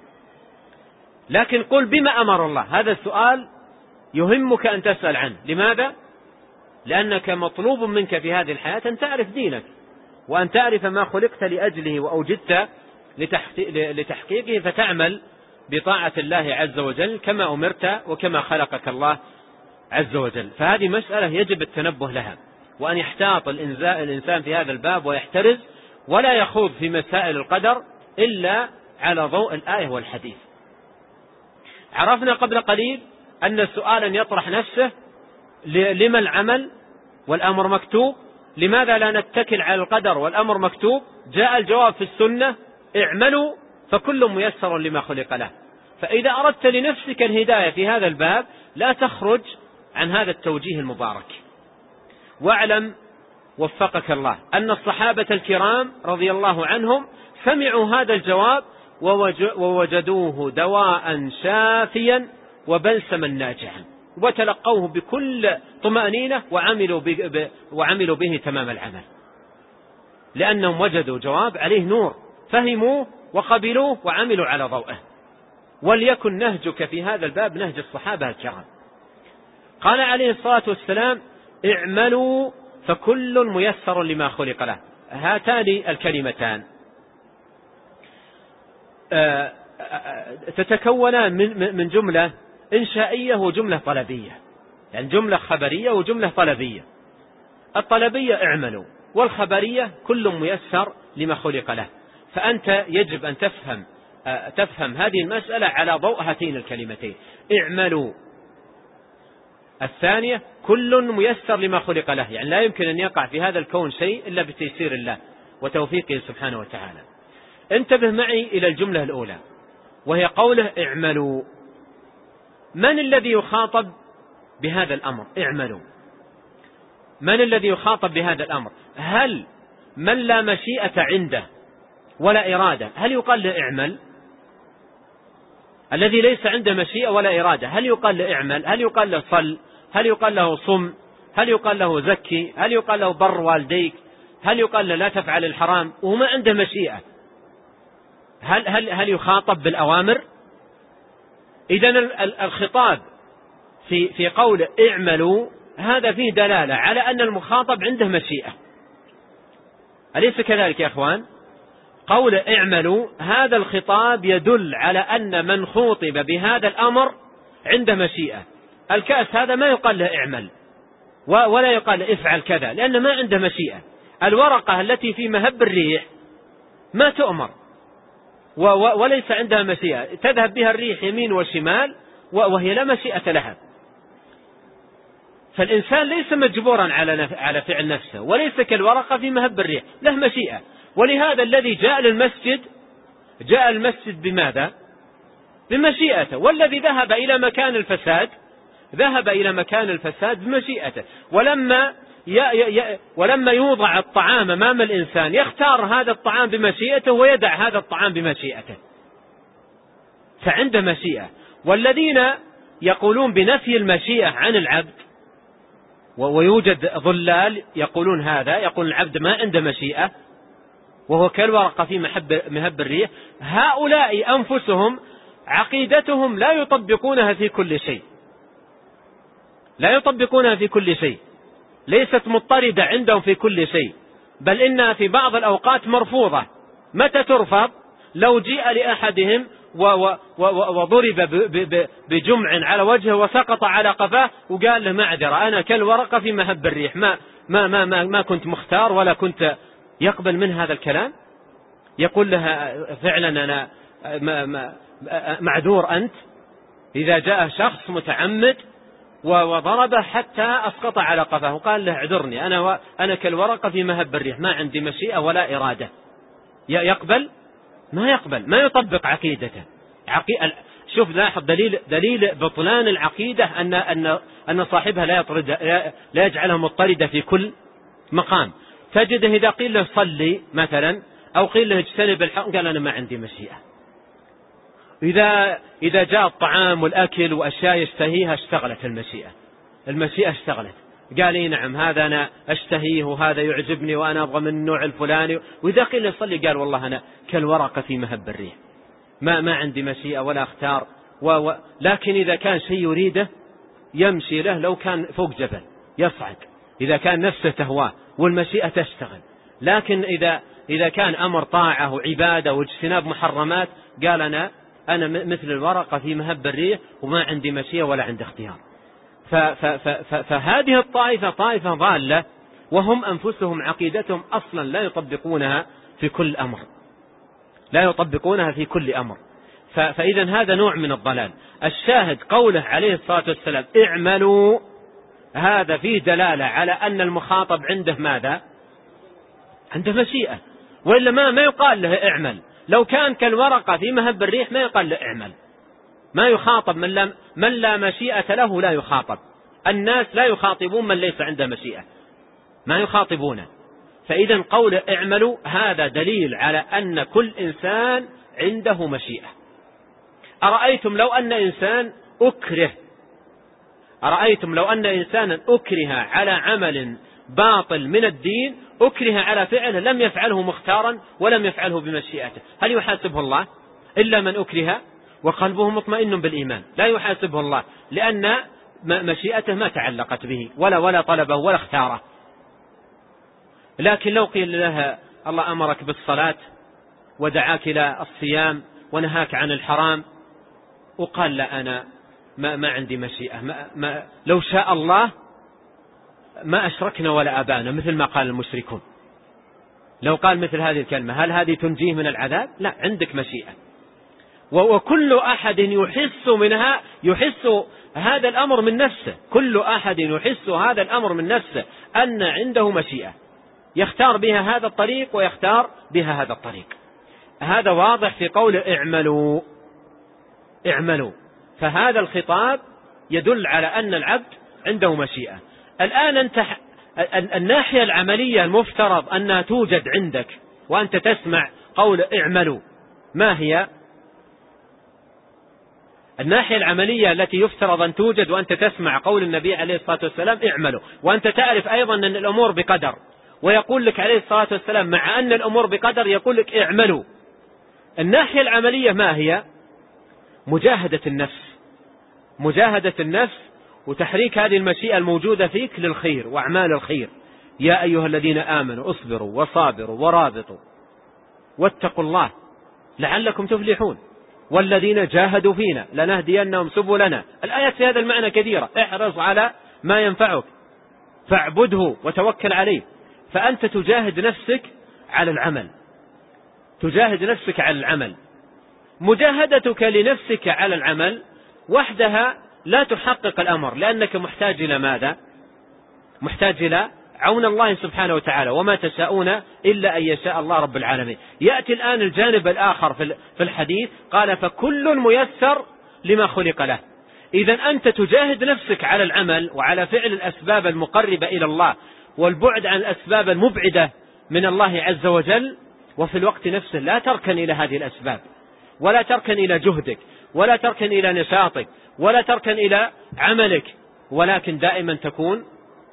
لكن قل بما أمر الله، هذا السؤال يهمك أن تسأل عنه. لماذا؟ لأنك مطلوب منك في هذه الحياة أن تعرف دينك وأن تعرف ما خلقت لأجله وأوجدت لتحقيقه، فتعمل بطاعة الله عز وجل كما أمرت وكما خلقك الله عز وجل. فهذه مسألة يجب التنبه لها، وأن يحتاط الإنسان في هذا الباب ويحترز ولا يخوض في مسائل القدر إلا على ضوء الآية والحديث. عرفنا قبل قليل أن سؤالا يطرح نفسه لما العمل والأمر مكتوب، لماذا لا نتكل على القدر والأمر مكتوب؟ جاء الجواب في السنة اعملوا فكل ميسر لما خلق له. فإذا أردت لنفسك الهداية في هذا الباب لا تخرج عن هذا التوجيه المبارك. واعلم وفقك الله أن الصحابة الكرام رضي الله عنهم سمعوا هذا الجواب ووجدوه دواء شافيا وبلسما ناجعا، وتلقوه بكل طمأنينة وعملوا, وعملوا به تمام العمل، لأنهم وجدوا جواب عليه نور، فهموه وقبلوه وعملوا على ضوءه. وليكن نهجك في هذا الباب نهج الصحابة الكرام. قال عليه الصلاة والسلام اعملوا فكل ميسر لما خلق له. هاتان الكلمتان تتكونان من جملة إنشائية وجملة طلبية، يعني جملة خبرية وجملة طلبية. الطلبية اعملوا، والخبرية كل ميسر لما خلق له. فأنت يجب أن تفهم تفهم هذه المسألة على ضوء هاتين الكلمتين، اعملوا. الثانية كل ميسر لما خلق له، يعني لا يمكن أن يقع في هذا الكون شيء إلا بتيسير الله وتوفيقه سبحانه وتعالى. انتبه معي إلى الجملة الأولى وهي قوله اعملوا. من الذي يخاطب بهذا الأمر؟ اعملوا. من الذي يخاطب بهذا الأمر؟ هل من لا مشيئة عنده ولا إرادة هل يقال له اعمل؟ الذي ليس عنده مشيئة ولا إرادة هل يقال له اعمل؟ هل يقال له صل؟ هل يقال له صم؟ هل يقال له زكي؟ هل يقال له بر والديك؟ هل يقال له لا تفعل الحرام وما عنده مشيئة؟ هل, هل, هل يخاطب بالأوامر؟ إذن الخطاب في, في قول اعملوا هذا فيه دلالة على أن المخاطب عنده مشيئة، أليس كذلك يا أخوان؟ قول اعملوا هذا الخطاب يدل على أن من خوطب بهذا الأمر عنده مشيئة. الكأس هذا ما يقال له اعمل ولا يقال له افعل كذا لأنه ما عنده مشيئة. الورقة التي في مهب الريح ما تؤمر وليس عندها مشيئة، تذهب بها الريح يمين وشمال وهي لا مشيئة لها. فالإنسان ليس مجبورا على على فعل نفسه، وليس كالورقة في مهب الريح، له مشيئة. ولهذا الذي جاء للمسجد جاء المسجد بماذا؟ بمشيئته، والذي ذهب إلى مكان الفساد ذهب إلى مكان الفساد بمشيئته. ولما ي... ي... ولما يوضع الطعام أمام الإنسان يختار هذا الطعام بمشيئته ويدع هذا الطعام بمشيئته. فعنده مشيئة. والذين يقولون بنفي المشيئة عن العبد، ويوجد ضلال يقولون هذا، يقول العبد ما عنده مشيئة وهو كالورقة في مهب الريح، هؤلاء أنفسهم عقيدتهم لا يطبقونها في كل شيء، لا يطبقونها في كل شيء، ليست مضطردة عندهم في كل شيء، بل إنها في بعض الأوقات مرفوضة. متى ترفض؟ لو جيء لأحدهم وضرب بجمع على وجهه وسقط على قفاه وقال له معذرة أنا كالورقة في مهب الريح، ما, ما, ما, ما, ما كنت مختار ولا كنت، يقبل من هذا الكلام؟ يقول لها فعلا أنا معذور أنت. إذا جاء شخص متعمد وضربه حتى أسقط على قفاه وقال له اعذرني أنا, أنا كالورقة في مهب الريح، ما عندي مشيئة ولا إرادة، يقبل؟ ما يقبل، ما يطبق عقيدته. عقي... شوف لاحظ دليل دليل بطلان العقيدة أن أن أن صاحبها لا يطرد، لا يجعلها مضطردة في كل مقام. تجده إذا قيل له صلي مثلا أو قيل له اجتنب الحرام قال أنا ما عندي مشيئة. إذا إذا جاء الطعام والأكل وأشياء يشتهيها اشتغلت المشيئة، المشيئة اشتغلت، قال لي نعم هذا أنا أشتهيه وهذا يعجبني وأنا أبغى من النوع الفلاني. وإذا قيل له صلي قال والله أنا كالورقة في مهب الريح، ما ما عندي مشيئة ولا اختار. و و لكن إذا كان شيء يريده يمشي له، لو كان فوق جبل يصعد إذا كان نفسه تهواه والمشيئة تشتغل. لكن إذا إذا كان أمر طاعة وعبادة واجتناب محرمات قال أنا أنا مثل الورقة في مهب الريح وما عندي مشيئة ولا عندي اختيار. فهذه الطائفة طائفة ضالة، وهم أنفسهم عقيدتهم أصلا لا يطبقونها في كل أمر، لا يطبقونها في كل أمر. فإذا هذا نوع من الضلال. الشاهد قوله عليه الصلاة والسلام اعملوا، هذا فيه دلالة على أن المخاطب عنده ماذا؟ عنده مشيئة، وإلا ما ما يقال له اعمل. لو كان كالورقة في مهب الريح ما يقال له اعمل، ما يخاطب من لا, من لا مشيئة له لا يخاطب. الناس لا يخاطبون من ليس عنده مشيئة، ما يخاطبونه. فإذا قول اعملوا هذا دليل على أن كل إنسان عنده مشيئة. أرأيتم لو أن إنسان أكره أرأيتم لو أن إنسانا أكره على عمل باطل من الدين، أكره على فعله لم يفعله مختارا ولم يفعله بمشيئته، هل يحاسبه الله؟ إلا من أكره وقلبه مطمئن بالإيمان لا يحاسبه الله، لأن مشيئته ما تعلقت به ولا ولا طلبه ولا اختاره. لكن لو قيل له الله أمرك بالصلاة ودعاك إلى الصيام ونهاك عن الحرام وقال لا أنا ما, ما عندي مشيئة، ما ما لو شاء الله ما أشركنا ولا أبانا، مثل ما قال المشركون. لو قال مثل هذه الكلمة هل هذه تنجيه من العذاب؟ لا، عندك مشيئة. وكل أحد يحس منها يحس هذا الأمر من نفسه، كل أحد يحس هذا الأمر من نفسه أن عنده مشيئة يختار بها هذا الطريق ويختار بها هذا الطريق. هذا واضح في قول اعملوا اعملوا. فهذا الخطاب يدل على أن العبد عنده مشيئة. الآن أنت الناحية العملية المفترض أنها توجد عندك وأنت تسمع قول اعملوا، ما هي الناحية العملية التي يفترض أن توجد وأنت تسمع قول النبي عليه الصلاة والسلام اعملوا، وأنت تعرف أيضا أن الأمور بقدر، ويقول لك عليه الصلاة والسلام مع أن الأمور بقدر يقول لك اعملوا. الناحية العملية ما هي؟ مجاهدة النفس، مجاهدة النفس وتحريك هذه المشيئة الموجودة فيك للخير وأعمال الخير. يا أيها الذين آمنوا اصبروا وصابروا ورابطوا واتقوا الله لعلكم تفلحون والذين جاهدوا فينا لنهدينهم سبلنا. الآيات في هذا المعنى كثيرة. احرص على ما ينفعك فاعبده وتوكل عليه. فأنت تجاهد نفسك على العمل، تجاهد نفسك على العمل. مجاهدتك لنفسك على العمل وحدها لا تحقق الأمر، لأنك محتاج إلى ماذا؟ محتاج إلى عون الله سبحانه وتعالى، وما تشاءون إلا أن يشاء الله رب العالمين. يأتي الآن الجانب الآخر في الحديث، قال فكل ميسر لما خلق له. إذن أنت تجاهد نفسك على العمل وعلى فعل الأسباب المقربة إلى الله والبعد عن الأسباب المبعدة من الله عز وجل، وفي الوقت نفسه لا تركن إلى هذه الأسباب ولا تركن إلى جهدك ولا تركن إلى نشاطك ولا تركن إلى عملك، ولكن دائما تكون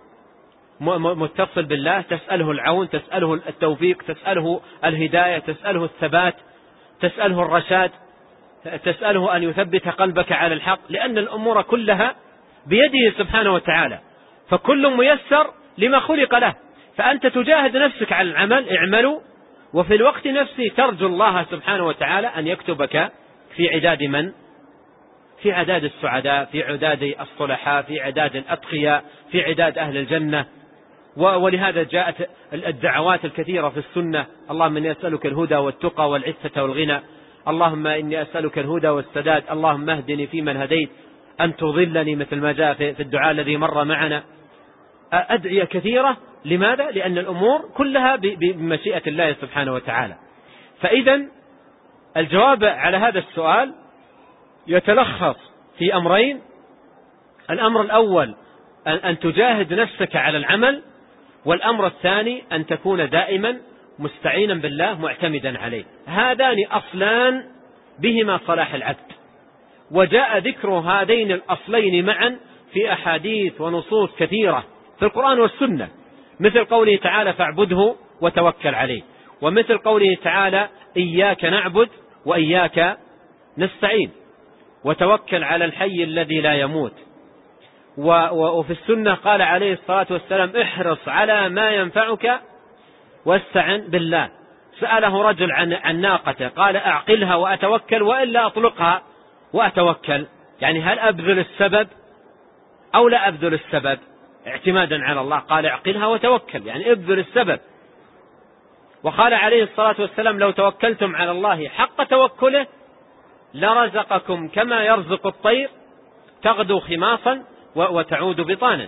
متصل بالله، تسأله العون، تسأله التوفيق، تسأله الهداية، تسأله الثبات، تسأله الرشاد، تسأله أن يثبت قلبك على الحق، لأن الأمور كلها بيده سبحانه وتعالى، فكل ميسر لما خلق له. فأنت تجاهد نفسك على العمل، اعملوا، وفي الوقت نفسه ترجو الله سبحانه وتعالى أن يكتبك في عداد من؟ في عداد السعداء، في عداد الصلحاء، في عداد الأتقياء، في عداد أهل الجنة. ولهذا جاءت الدعوات الكثيرة في السنة: اللهم إني أسألك الهدى والتقى والعفة والغنى، اللهم إني أسألك الهدى والسداد، اللهم اهدني فيمن هديت، أن تضلني، مثل ما جاء في الدعاء الذي مر معنا. أدعية كثيرة. لماذا؟ لأن الأمور كلها بمشيئة الله سبحانه وتعالى. فإذا الجواب على هذا السؤال يتلخص في أمرين: الأمر الأول أن تجاهد نفسك على العمل، والأمر الثاني أن تكون دائما مستعينا بالله معتمدا عليه. هذان أصلان بهما صلاح العبد، وجاء ذكر هذين الأصلين معا في أحاديث ونصوص كثيرة في القرآن والسنة، مثل قوله تعالى: فاعبده وتوكل عليه، ومثل قوله تعالى: إياك نعبد وإياك نستعين، وتوكل على الحي الذي لا يموت. وفي السنة قال عليه الصلاة والسلام: احرص على ما ينفعك واستعن بالله. سأله رجل عن, عن ناقته، قال: أعقلها وأتوكل وإلا أطلقها وأتوكل. يعني هل أبذل السبب أو لا أبذل السبب اعتمادا على الله؟ قال: اعقلها وتوكل، يعني ابذل السبب. وقال عليه الصلاة والسلام: لو توكلتم على الله حق توكله لرزقكم كما يرزق الطير تغدو خماصا وتعود بطانا.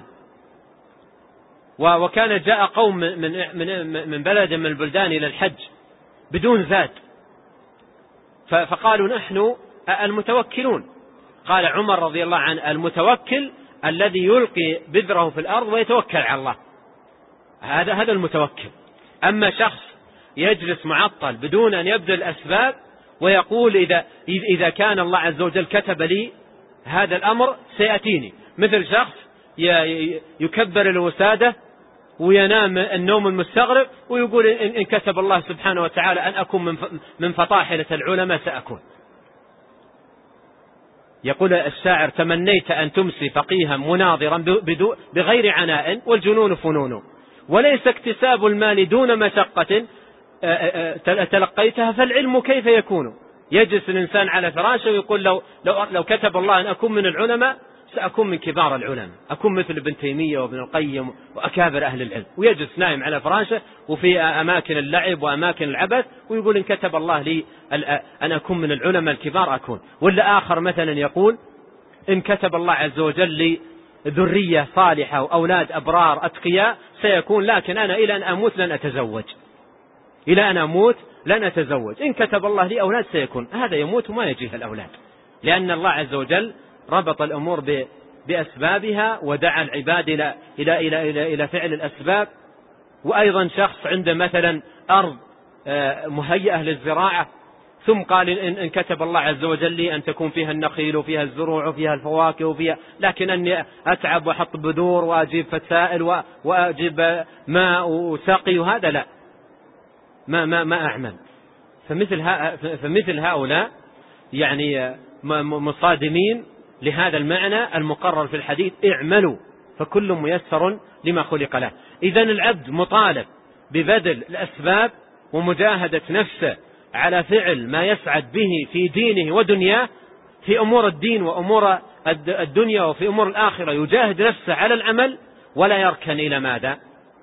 وكان جاء قوم من من بلد من البلدان إلى الحج بدون زاد، فقالوا: نحن المتوكلون. قال عمر رضي الله عنه: المتوكل الذي يلقي بذره في الأرض ويتوكل على الله، هذا هذا المتوكل. أما شخص يجلس معطل بدون أن يبذل الأسباب ويقول إذا إذا كان الله عز وجل كتب لي هذا الأمر سيأتيني، مثل شخص يكبر الوسادة وينام النوم المستغرق ويقول إن كتب الله سبحانه وتعالى أن أكون من فطاحلة العلماء سأكون. يقول الشاعر: تمنيت أن تمسي فقيها مناظرا بغير عناء والجنون فنون، وليس اكتساب المال دون مشقة تلقيتها فالعلم كيف يكون. يجلس الإنسان على فراشه ويقول: لو, لو, لو كتب الله أن أكون من العلماء سأكون من كبار العلماء، أكون مثل ابن تيمية وابن القيم وأكابر أهل العلم. ويجلس نائم على فراشه وفي أماكن اللعب وأماكن العبث ويقول: إن كتب الله لي أن أكون من العلماء الكبار أكون. ولا آخر مثلا يقول: إن كتب الله عز وجل لي ذرية صالحة وأولاد أبرار أتقياء سيكون، لكن أنا إلى أن أموت لن أتزوج، إلى أن أموت لن أتزوج. إن كتب الله لي أولاد سيكون. هذا يموت وما يجيه الأولاد، لأن الله عز وجل ربط الأمور بأسبابها ودعا العباد إلى, إلى, إلى, إلى, إلى فعل الأسباب. وأيضا شخص عنده مثلا أرض مهيئة للزراعة ثم قال: إن كتب الله عز وجل لي أن تكون فيها النخيل وفيها الزروع وفيها الفواكه وفيها، لكن أني أتعب وأحط بذور وأجيب فسائل وأجيب ماء وسقي، وهذا لا، ما ما ما أعمل. فمثل فمثل هؤلاء يعني مصادمين لهذا المعنى المقرر في الحديث: اعملوا فكل ميسر لما خلق له. إذن العبد مطالب ببذل الأسباب ومجاهدة نفسه على فعل ما يسعد به في دينه ودنياه، في أمور الدين وأمور الدنيا وفي أمور الآخرة يجاهد نفسه على العمل، ولا يركن إلى ماذا؟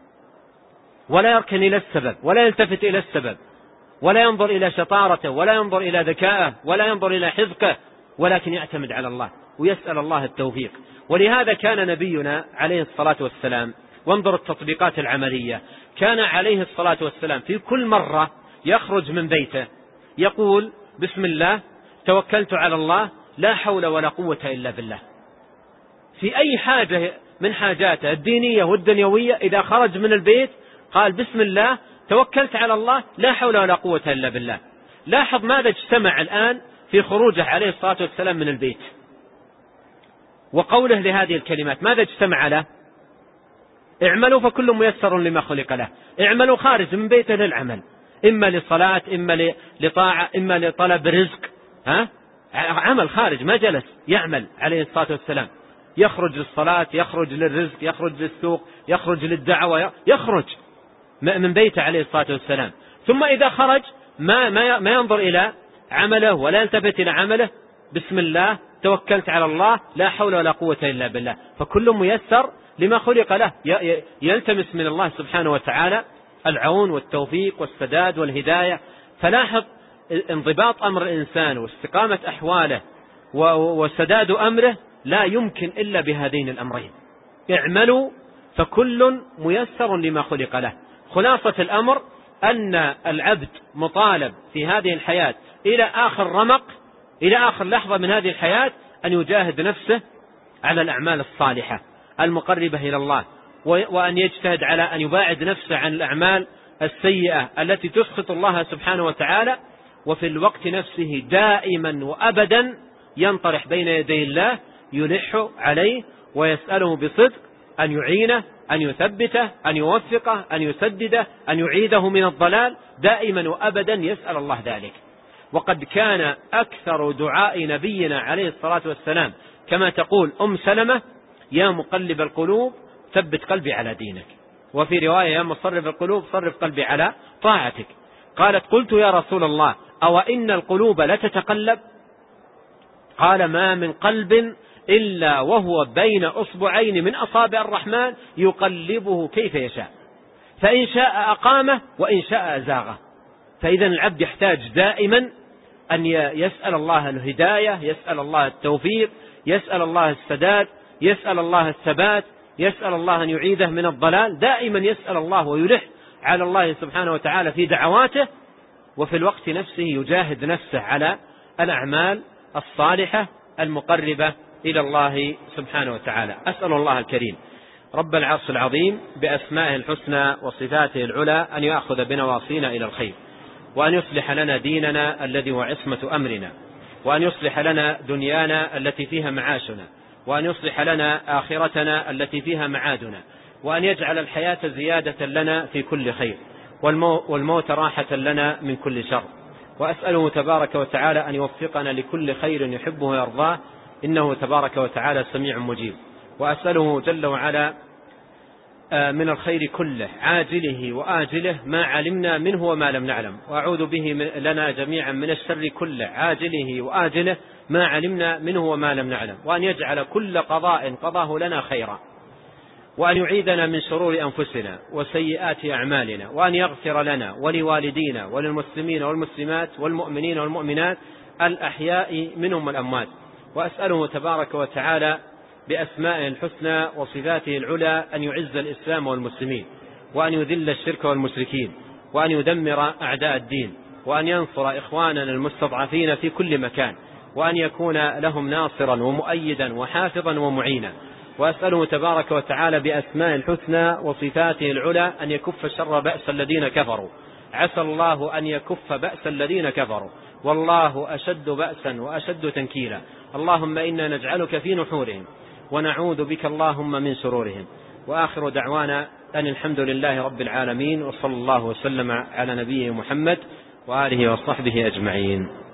ولا يركن إلى السبب، ولا يلتفت إلى السبب، ولا ينظر إلى شطارته، ولا ينظر إلى ذكائه، ولا ينظر إلى حذقه، ولكن يعتمد على الله ويسأل الله التوفيق. ولهذا كان نبينا عليه الصلاة والسلام، وانظر التطبيقات العملية، كان عليه الصلاة والسلام في كل مرة يخرج من بيته يقول: بسم الله توكلت على الله لا حول ولا قوة إلا بالله. في أي حاجة من حاجاته الدينية والدنيوية إذا خرج من البيت قال: بسم الله توكلت على الله لا حول ولا قوة إلا بالله. لاحظ ماذا اجتمع الآن في خروجه عليه الصلاة والسلام من البيت وقوله لهذه الكلمات، ماذا اجتمع له؟ اعملوا فكل ميسر لما خلق له. اعملوا خارج من بيته للعمل، إما للصلاة، إما لطاعة، إما لطلب رزق، ها؟ عمل خارج، ما جلس يعمل عليه الصلاة والسلام، يخرج للصلاة، يخرج للرزق، يخرج للسوق، يخرج للدعوة، يخرج من بيته عليه الصلاة والسلام. ثم إذا خرج ما, ما, ما ينظر إلى عمله ولا يلتفت إلى عمله، بسم الله توكلت على الله لا حول ولا قوة إلا بالله، فكل ميسر لما خلق له، يلتمس من الله سبحانه وتعالى العون والتوفيق والسداد والهداية. فلاحظ انضباط أمر الإنسان واستقامة أحواله وسداد أمره لا يمكن إلا بهذين الأمرين. اعملوا فكل ميسر لما خلق له. خلاصة الأمر أن العبد مطالب في هذه الحياة إلى آخر رمق، إلى آخر لحظة من هذه الحياة، أن يجاهد نفسه على الأعمال الصالحة المقربة إلى الله، وأن يجتهد على أن يباعد نفسه عن الأعمال السيئة التي تسخط الله سبحانه وتعالى، وفي الوقت نفسه دائما وأبدا ينطرح بين يدي الله يلح عليه ويسأله بصدق أن يعينه، أن يثبته، أن يوفقه، أن يسدده، أن يعيده من الضلال، دائما وأبدا يسأل الله ذلك. وقد كان أكثر دعاء نبينا عليه الصلاة والسلام كما تقول أم سلمة: يا مقلب القلوب ثبت قلبي على دينك، وفي رواية: يا مصرف القلوب صرف قلبي على طاعتك. قالت: قلت يا رسول الله أو إن القلوب لتتقلب؟ قال: ما من قلب إلا وهو بين أصبعين من أصابع الرحمن يقلبه كيف يشاء، فإن شاء أقامه وإن شاء أزاغه. فإذا العبد يحتاج دائما أن يسأل الله الهداية، يسأل الله التوفيق، يسأل الله السداد، يسأل الله الثبات، يسأل الله أن يعيده من الضلال. دائما يسأل الله ويلح على الله سبحانه وتعالى في دعواته، وفي الوقت نفسه يجاهد نفسه على الأعمال الصالحة المقربة إلى الله سبحانه وتعالى. أسأل الله الكريم رب العرش العظيم بأسمائه الحسنى وصفاته العلى أن يأخذ بنواصينا إلى الخير، وأن يصلح لنا ديننا الذي هو عصمة أمرنا، وأن يصلح لنا دنيانا التي فيها معاشنا، وأن يصلح لنا آخرتنا التي فيها معادنا، وأن يجعل الحياة زيادة لنا في كل خير، والموت راحة لنا من كل شر. وأسأله تبارك وتعالى أن يوفقنا لكل خير يحبه ويرضاه، إنه تبارك وتعالى سميع مجيب. وأسأله جل وعلا من الخير كله عاجله وآجله ما علمنا منه وما لم نعلم، وأعوذ به لنا جميعا من الشر كله عاجله وآجله ما علمنا منه وما لم نعلم، وأن يجعل كل قضاء قضاه لنا خيرا، وأن يعيدنا من شرور أنفسنا وسيئات أعمالنا، وأن يغفر لنا ولوالدينا وللمسلمين والمسلمات والمؤمنين والمؤمنات الأحياء منهم والأموات. وأسأله تبارك وتعالى بأسمائه الحسنى وصفاته العلى أن يعز الإسلام والمسلمين، وأن يذل الشرك والمشركين، وأن يدمر أعداء الدين، وأن ينصر إخواننا المستضعفين في كل مكان، وأن يكون لهم ناصرا ومؤيدا وحافظا ومعينا. وأسأله تبارك وتعالى بأسمائه الحسنى وصفاته العلى أن يكف شر بأس الذين كفروا. عسى الله أن يكف بأس الذين كفروا، والله أشد بأسا وأشد تنكيلا. اللهم إنا نجعلك في نحورهم ونعوذ بك اللهم من شرورهم. وآخر دعوانا أن الحمد لله رب العالمين، وصلى الله وسلم على نبيه محمد وآله وصحبه أجمعين.